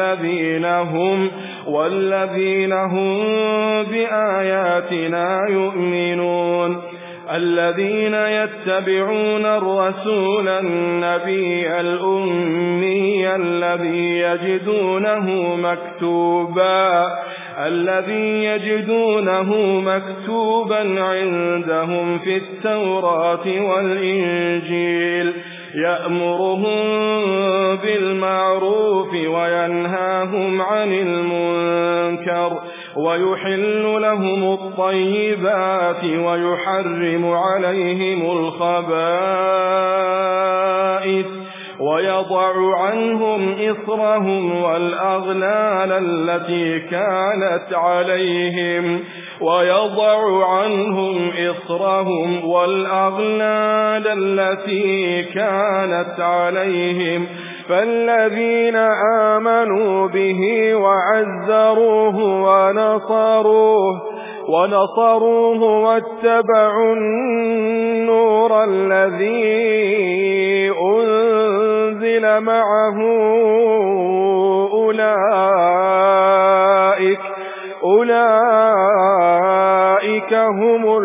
والذين هم بآياتنا يؤمنون. الذين يتبعون الرسول النبي الأمي الذي يجدونه مكتوبا عندهم في التوراة والإنجيل يأمرهم بالمعروف وينهاهم عن المنكر ويحل لهم الطيبات ويحرم عليهم الخبائث ويضع عنهم إصرهم والأغلال التي كانت عليهم فالذين آمنوا به وعزروه ونصروه واتبعوا النور الذي أنزل أنزل معه أولئك هم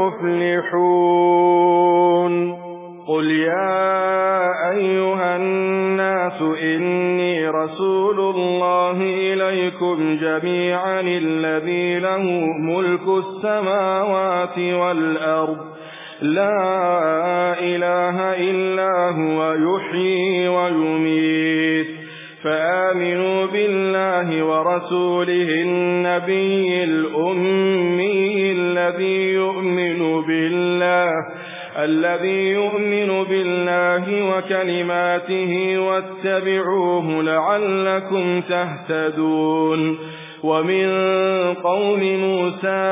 المفلحون. قل يا أيها الناس إني رسول الله إليكم جميعا الذي له ملك السماوات والأرض لا إله إلا هو يحيي ويميت فآمنوا بالله ورسوله النبي الأمي الذي يؤمن بالله وكلماته واتبعوه لعلكم تهتدون. ومن قوم موسى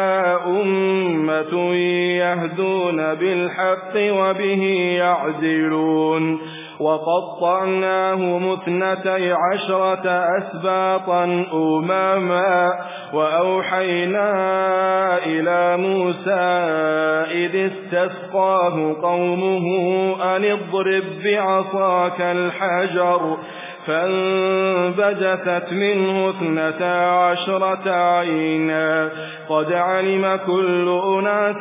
أمة يهدون بالحق وبه يعدلون. وقطعناهم 12 أسباطا أمما وأوحينا إلى موسى إذ استسقاه قومه أن اضرب بعصاك الحجر فانبجست منه 12 عينا قد علم كل أناس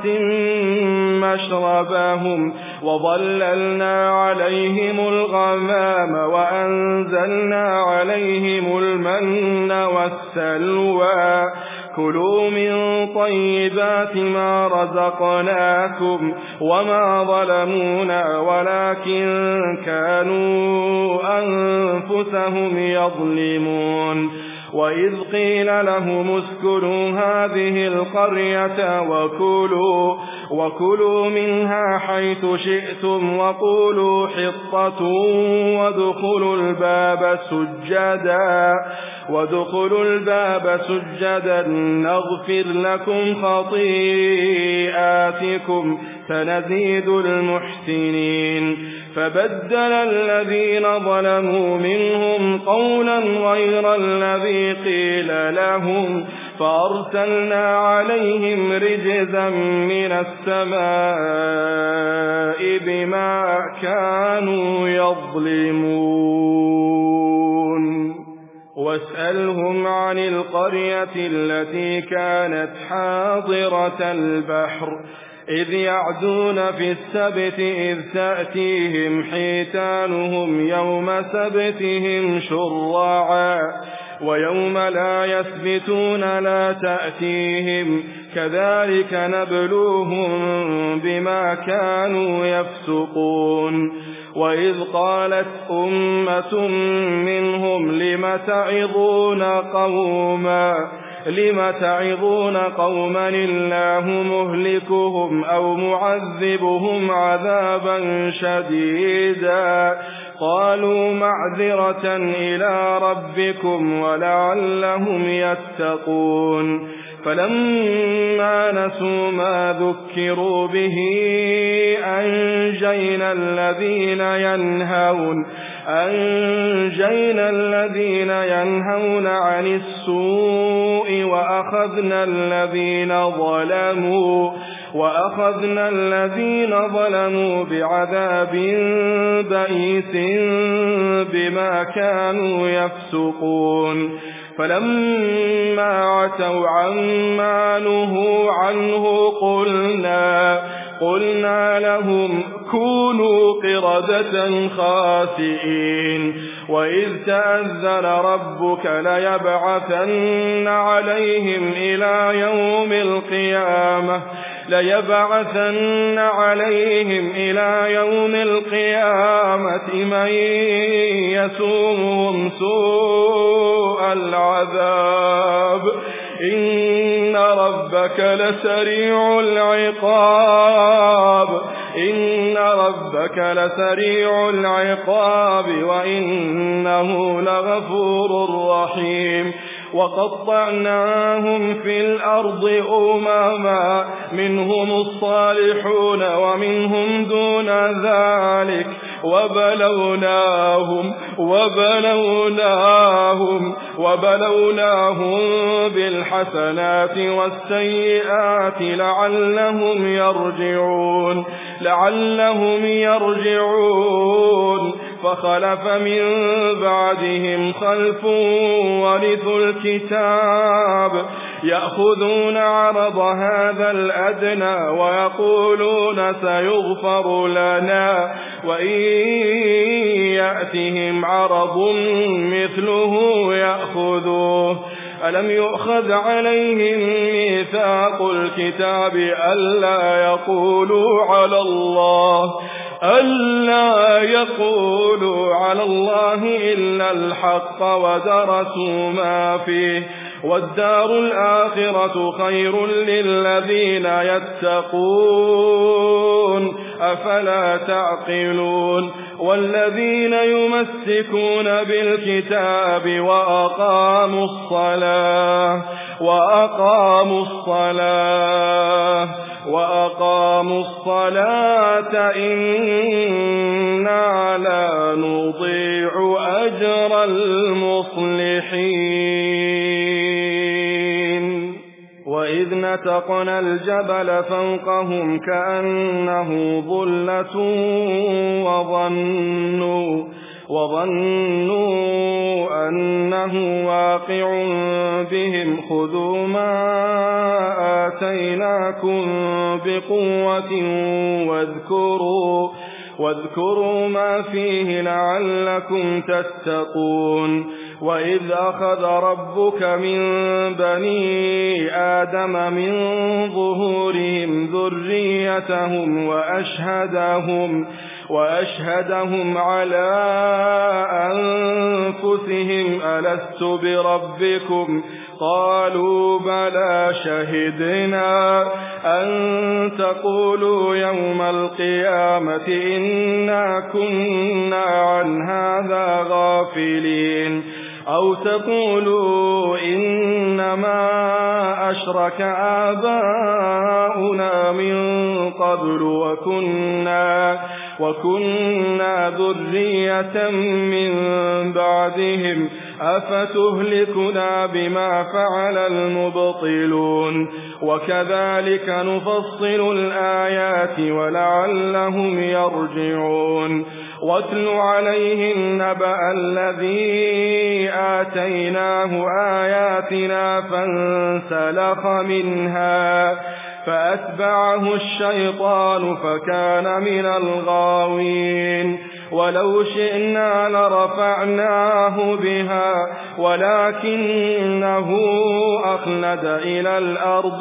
مشربهم وظللنا عليهم الغمام وأنزلنا عليهم المن والسلوى كلوا من طيبات ما رزقناكم وما ظلمونا ولكن كانوا أنفسهم يظلمون. وإذ قيل لهم اسكنوا هذه القرية وكلوا منها حيث شئتم وقولوا حطة وادخلوا الباب سجدا نغفر لكم خطيئاتكم سنزيد المحسنين. فبدل الذين ظلموا منهم قولا غير الذي قيل لهم فأرسلنا عليهم رجزا من السماء بما كانوا يظلمون. واسألهم عن القرية التي كانت حاضرة البحر إذ يعدون في السبت إذ تأتيهم حيتانهم يوم سبتهم شرعا ويوم لا يثبتون لا تأتيهم كذلك نبلوهم بما كانوا يفسقون. وإذ قالت أمة منهم لم تعظون قوما الله مهلكهم أو معذبهم عذابا شديدا قالوا معذرة إلى ربكم ولعلهم يتقون. فلما نسوا ما ذكروا به أنجينا الذين ينهون عن السوء وأخذنا الذين ظلموا بعذاب بئيس بما كانوا يفسقون. فلما عتوا عما نهوا عنه قلنا لهم كونوا قردة خاسئين. وإذ تأذن ربك ليبعثن عليهم إلى يوم القيامة من يسومهم سوء العذاب إن ربك لسريع العقاب وإنه لغفور رحيم. وقطعناهم في الأرض أمما منهم الصالحون ومنهم دون ذلك وبلوناهم بالحسنات والسيئات لعلهم يرجعون. فخلف من بعدهم خلف ورثوا الكتاب يأخذون عرض هذا الأدنى ويقولون سيغفر لنا وإن يأتهم عرض مثله يأخذوه ألم يؤخذ عليهم ميثاق الكتاب ألا يقولوا على الله إلا الحق ودرسوا ما فيه والدار الآخرة خير للذين يتقون أفلا تعقلون والذين يمسكون بالكتاب وأقاموا الصلاة إنا لا نضيع أجر المصلحين وإذ نتقنا الجبل فوقهم كأنه ظلة وظنوا أنه واقع بهم خذوا ما آتيناكم بقوة واذكروا ما فيه لعلكم تتقون وإذ أخذ ربك من بني آدم من ظهورهم ذريتهم وأشهدهم على أنفسهم ألست بربكم قالوا بلى شهدنا أن تقولوا يوم القيامة إنا كنا عن هذا غافلين أو تقولوا إنما أشرك آباؤنا من قبل وكنا ذرية من بعدهم أفتهلكنا بما فعل المبطلون وكذلك نفصل الآيات ولعلهم يرجعون واتل عليهم نبأ الذي آتيناه آياتنا فانسلخ منها فأتبعه الشيطان فكان من الغاوين ولو شئنا لرفعناه بها ولكنه أخلد إلى الأرض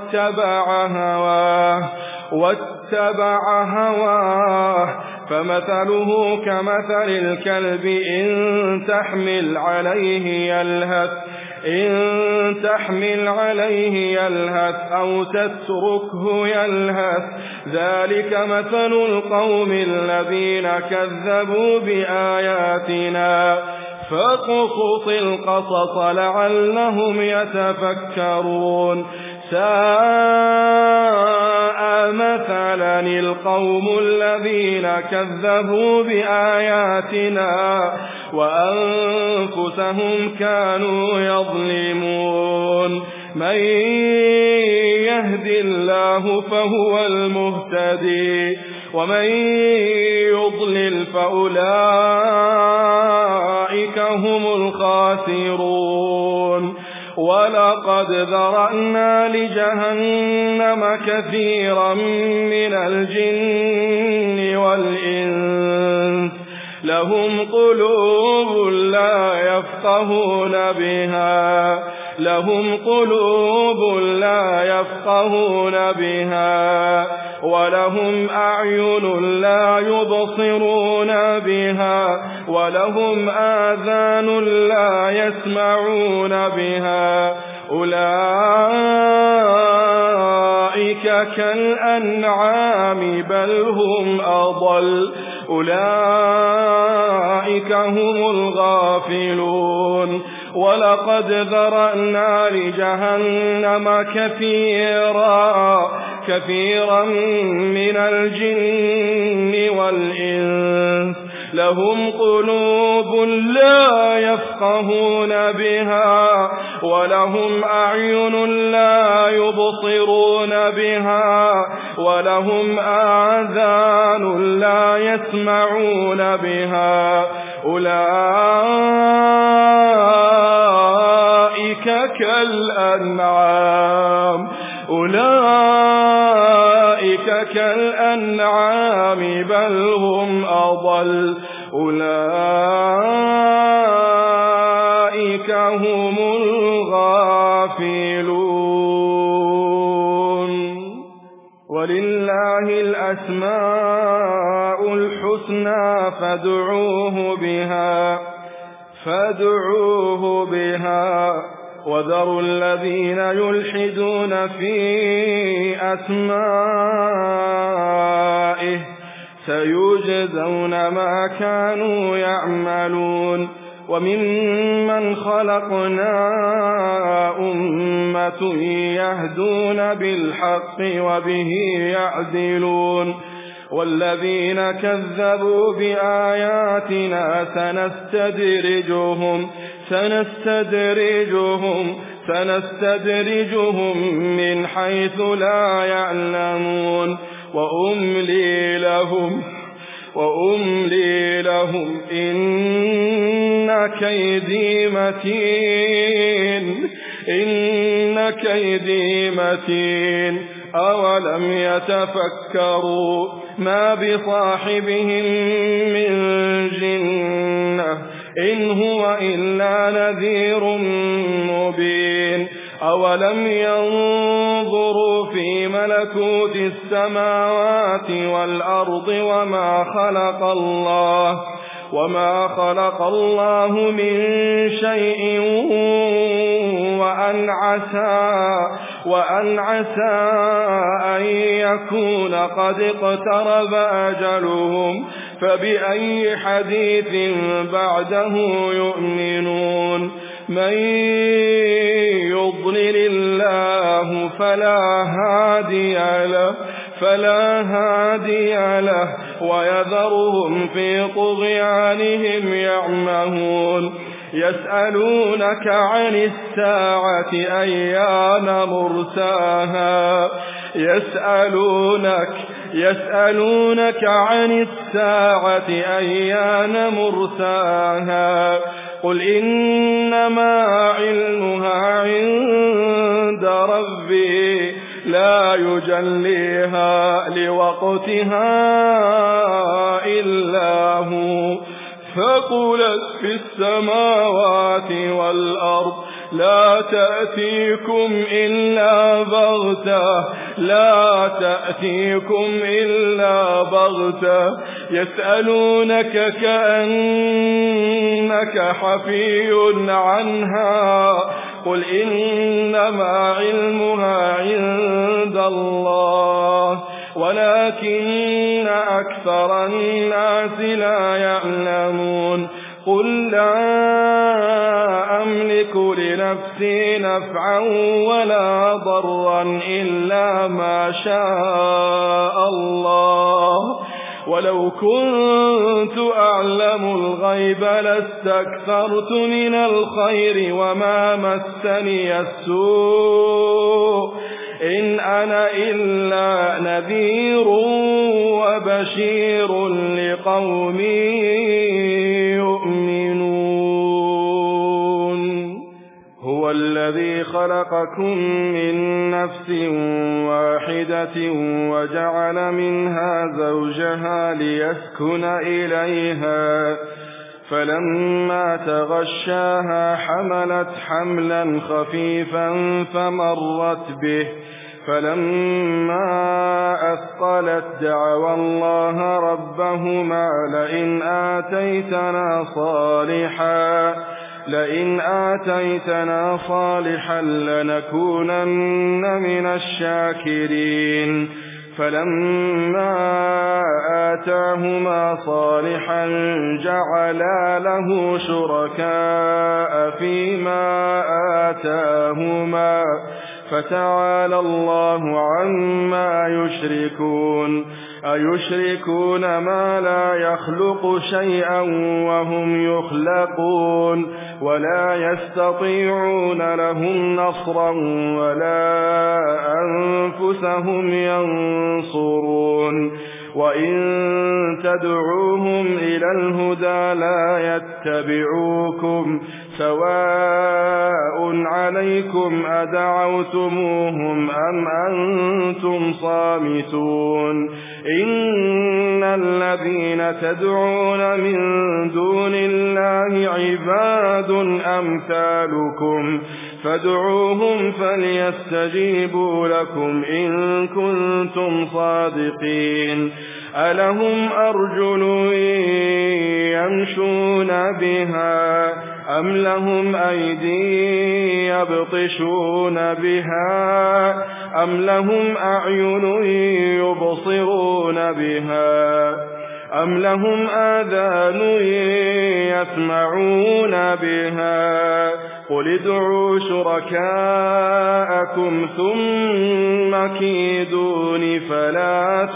واتبع هواه فمثله كمثل الكلب إن تحمل عليه يلهث أو تتركه يلهث ذلك مثل القوم الذين كذبوا بآياتنا فاقصص القصص لعلهم يتفكرون ساء مثلا القوم الذين كذبوا بآياتنا وأنفسهم كانوا يظلمون من يهد الله فهو المهتدي ومن يضلل فأولئك هم الخاسرون ولقد ذرأنا لجهنم كثيرا من الجن والإنس لهم قلوب لا يفقهون بها ولهم أعين لا يبصرون بها ولهم آذان لا يسمعون بها أولئك كالأنعام بل هم أضل أولئك هم الغافلون ولقد ذرأنا لجهنم كثيرا من الجن والإنس لهم قلوب لا يفقهون بها ولهم أعين لا يبصرون بها ولهم آذان لا يسمعون بها أولئك كالأنعام بل هم أضل أولئك هم الغافلون ولله الأسماء الحسنى فادعوه بها وذروا الذين يلحدون في أسمائه سيجزون ما كانوا يعملون وممن خلقنا أمة يهدون بالحق وبه يعدلون والذين كذبوا بآياتنا سنستدرجهم من حيث لا يعلمون وأملي لهم إن كيدي متين أولم يتفكروا ما بصاحبهم من جنة إن هو إلا نذير مبين أولم ينظروا في ملكوت السماوات والأرض وما خلق الله من شيء وأن عسى أن يكون قد اقترب أجلهم فبأي حديث بعده يؤمنون من يضلل الله فلا هادي له ويذرهم في طغيانهم يعمهون يسألونك عن الساعة أيان مرساها يسألونك عن الساعة أيان مرساها قل إنما علمها عند ربي لا يجليها لوقتها إلا هو ثقلت في السماوات والأرض لا تأتيكم إلا بغتة يسألونك كأنك حفي عنها قل إنما علمها عند الله ولكن أكثر الناس لا يعلمون قل لا أملك لنفسي نفعا ولا ضرا إلا ما شاء الله ولو كنت أعلم الغيب لاستكثرت من الخير وما مسني السوء إن أنا إلا نذير وبشير لقوم يؤمنون هو الذي خلقكم من نفس واحدة وجعل منها زوجها ليسكن إليها فلما تغشاها حملت حملا خفيفا فمرت به فلما أثقلت دعوا الله ربهما لئن آتيتنا صالحا لنكونن من الشاكرين فلما آتاهما صالحا جعلا له شركاء فيما آتاهما فتعالى الله عما أيشركون ما لا يخلق شيئا وهم يخلقون ولا يستطيعون لهم نصرا ولا أنفسهم ينصرون وإن تدعوهم إلى الهدى لا يتبعوكم سواء عليكم أدعوتموهم أم أنتم صامتون إن الذين تدعون من دون الله عباد أمثالكم فادعوهم فليستجيبوا لكم إن كنتم صادقين ألهم أرجل يمشون بها أم لهم أيدي يبطشون بها أم لهم أعين يبصرون بها أم لهم آذان يسمعون بها قل ادعوا شركاءكم ثم كيدون فلا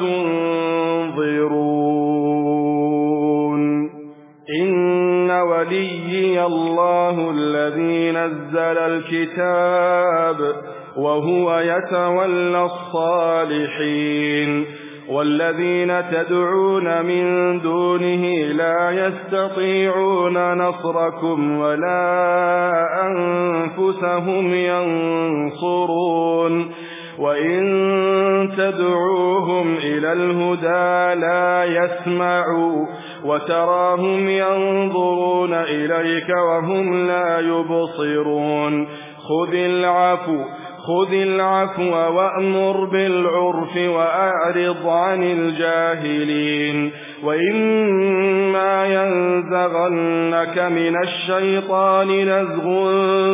تنظرون إن وليي الله الذي نزل الكتاب وهو يتولى الصالحين والذين تدعون من دونه لا يستطيعون نصركم ولا أنفسهم ينصرون وإن تدعوهم إلى الهدى لا يسمعوا وتراهم ينظرون إليك وهم لا يبصرون خذ العفو وأمر بالعرف وأعرض عن الجاهلين وإما ينزغنك من الشيطان نزغ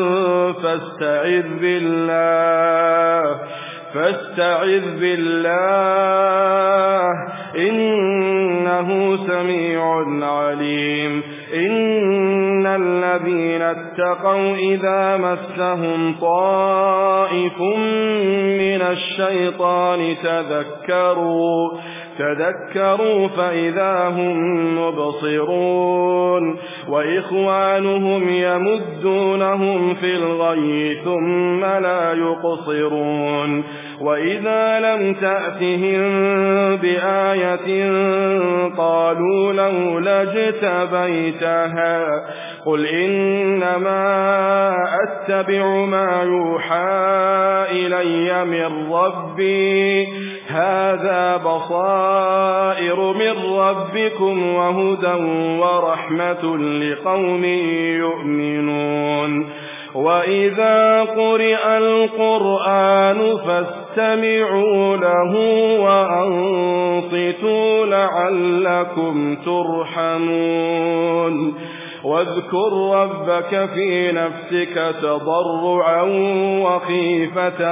فاستعذ بالله إنه سميع عليم إن الذين اتقوا إذا مسهم طائف من الشيطان تذكروا فإذا هم مبصرون وإخوانهم يمدونهم في الغي ثم لا يقصرون وإذا لم تأتهم بآية قالوا لولا اجتبيتها قل إنما أتبع ما يوحى إلي من ربي هذا بصائر من ربكم وهدى ورحمة لقوم يؤمنون وإذا قرئ القرآن فاستمعوا له وأنصتوا لعلكم ترحمون واذكر ربك في نفسك تضرعا وخيفة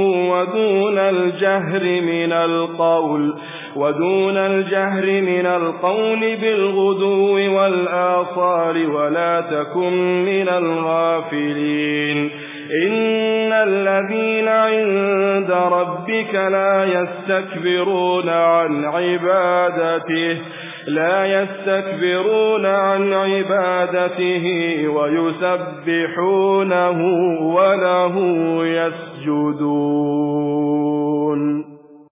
ودون الجهر من القول بالغدو والآصال ولا تكن من الغافلين إن الذين عند ربك لا يستكبرون عن عبادته ويسبحونه وله يسجدون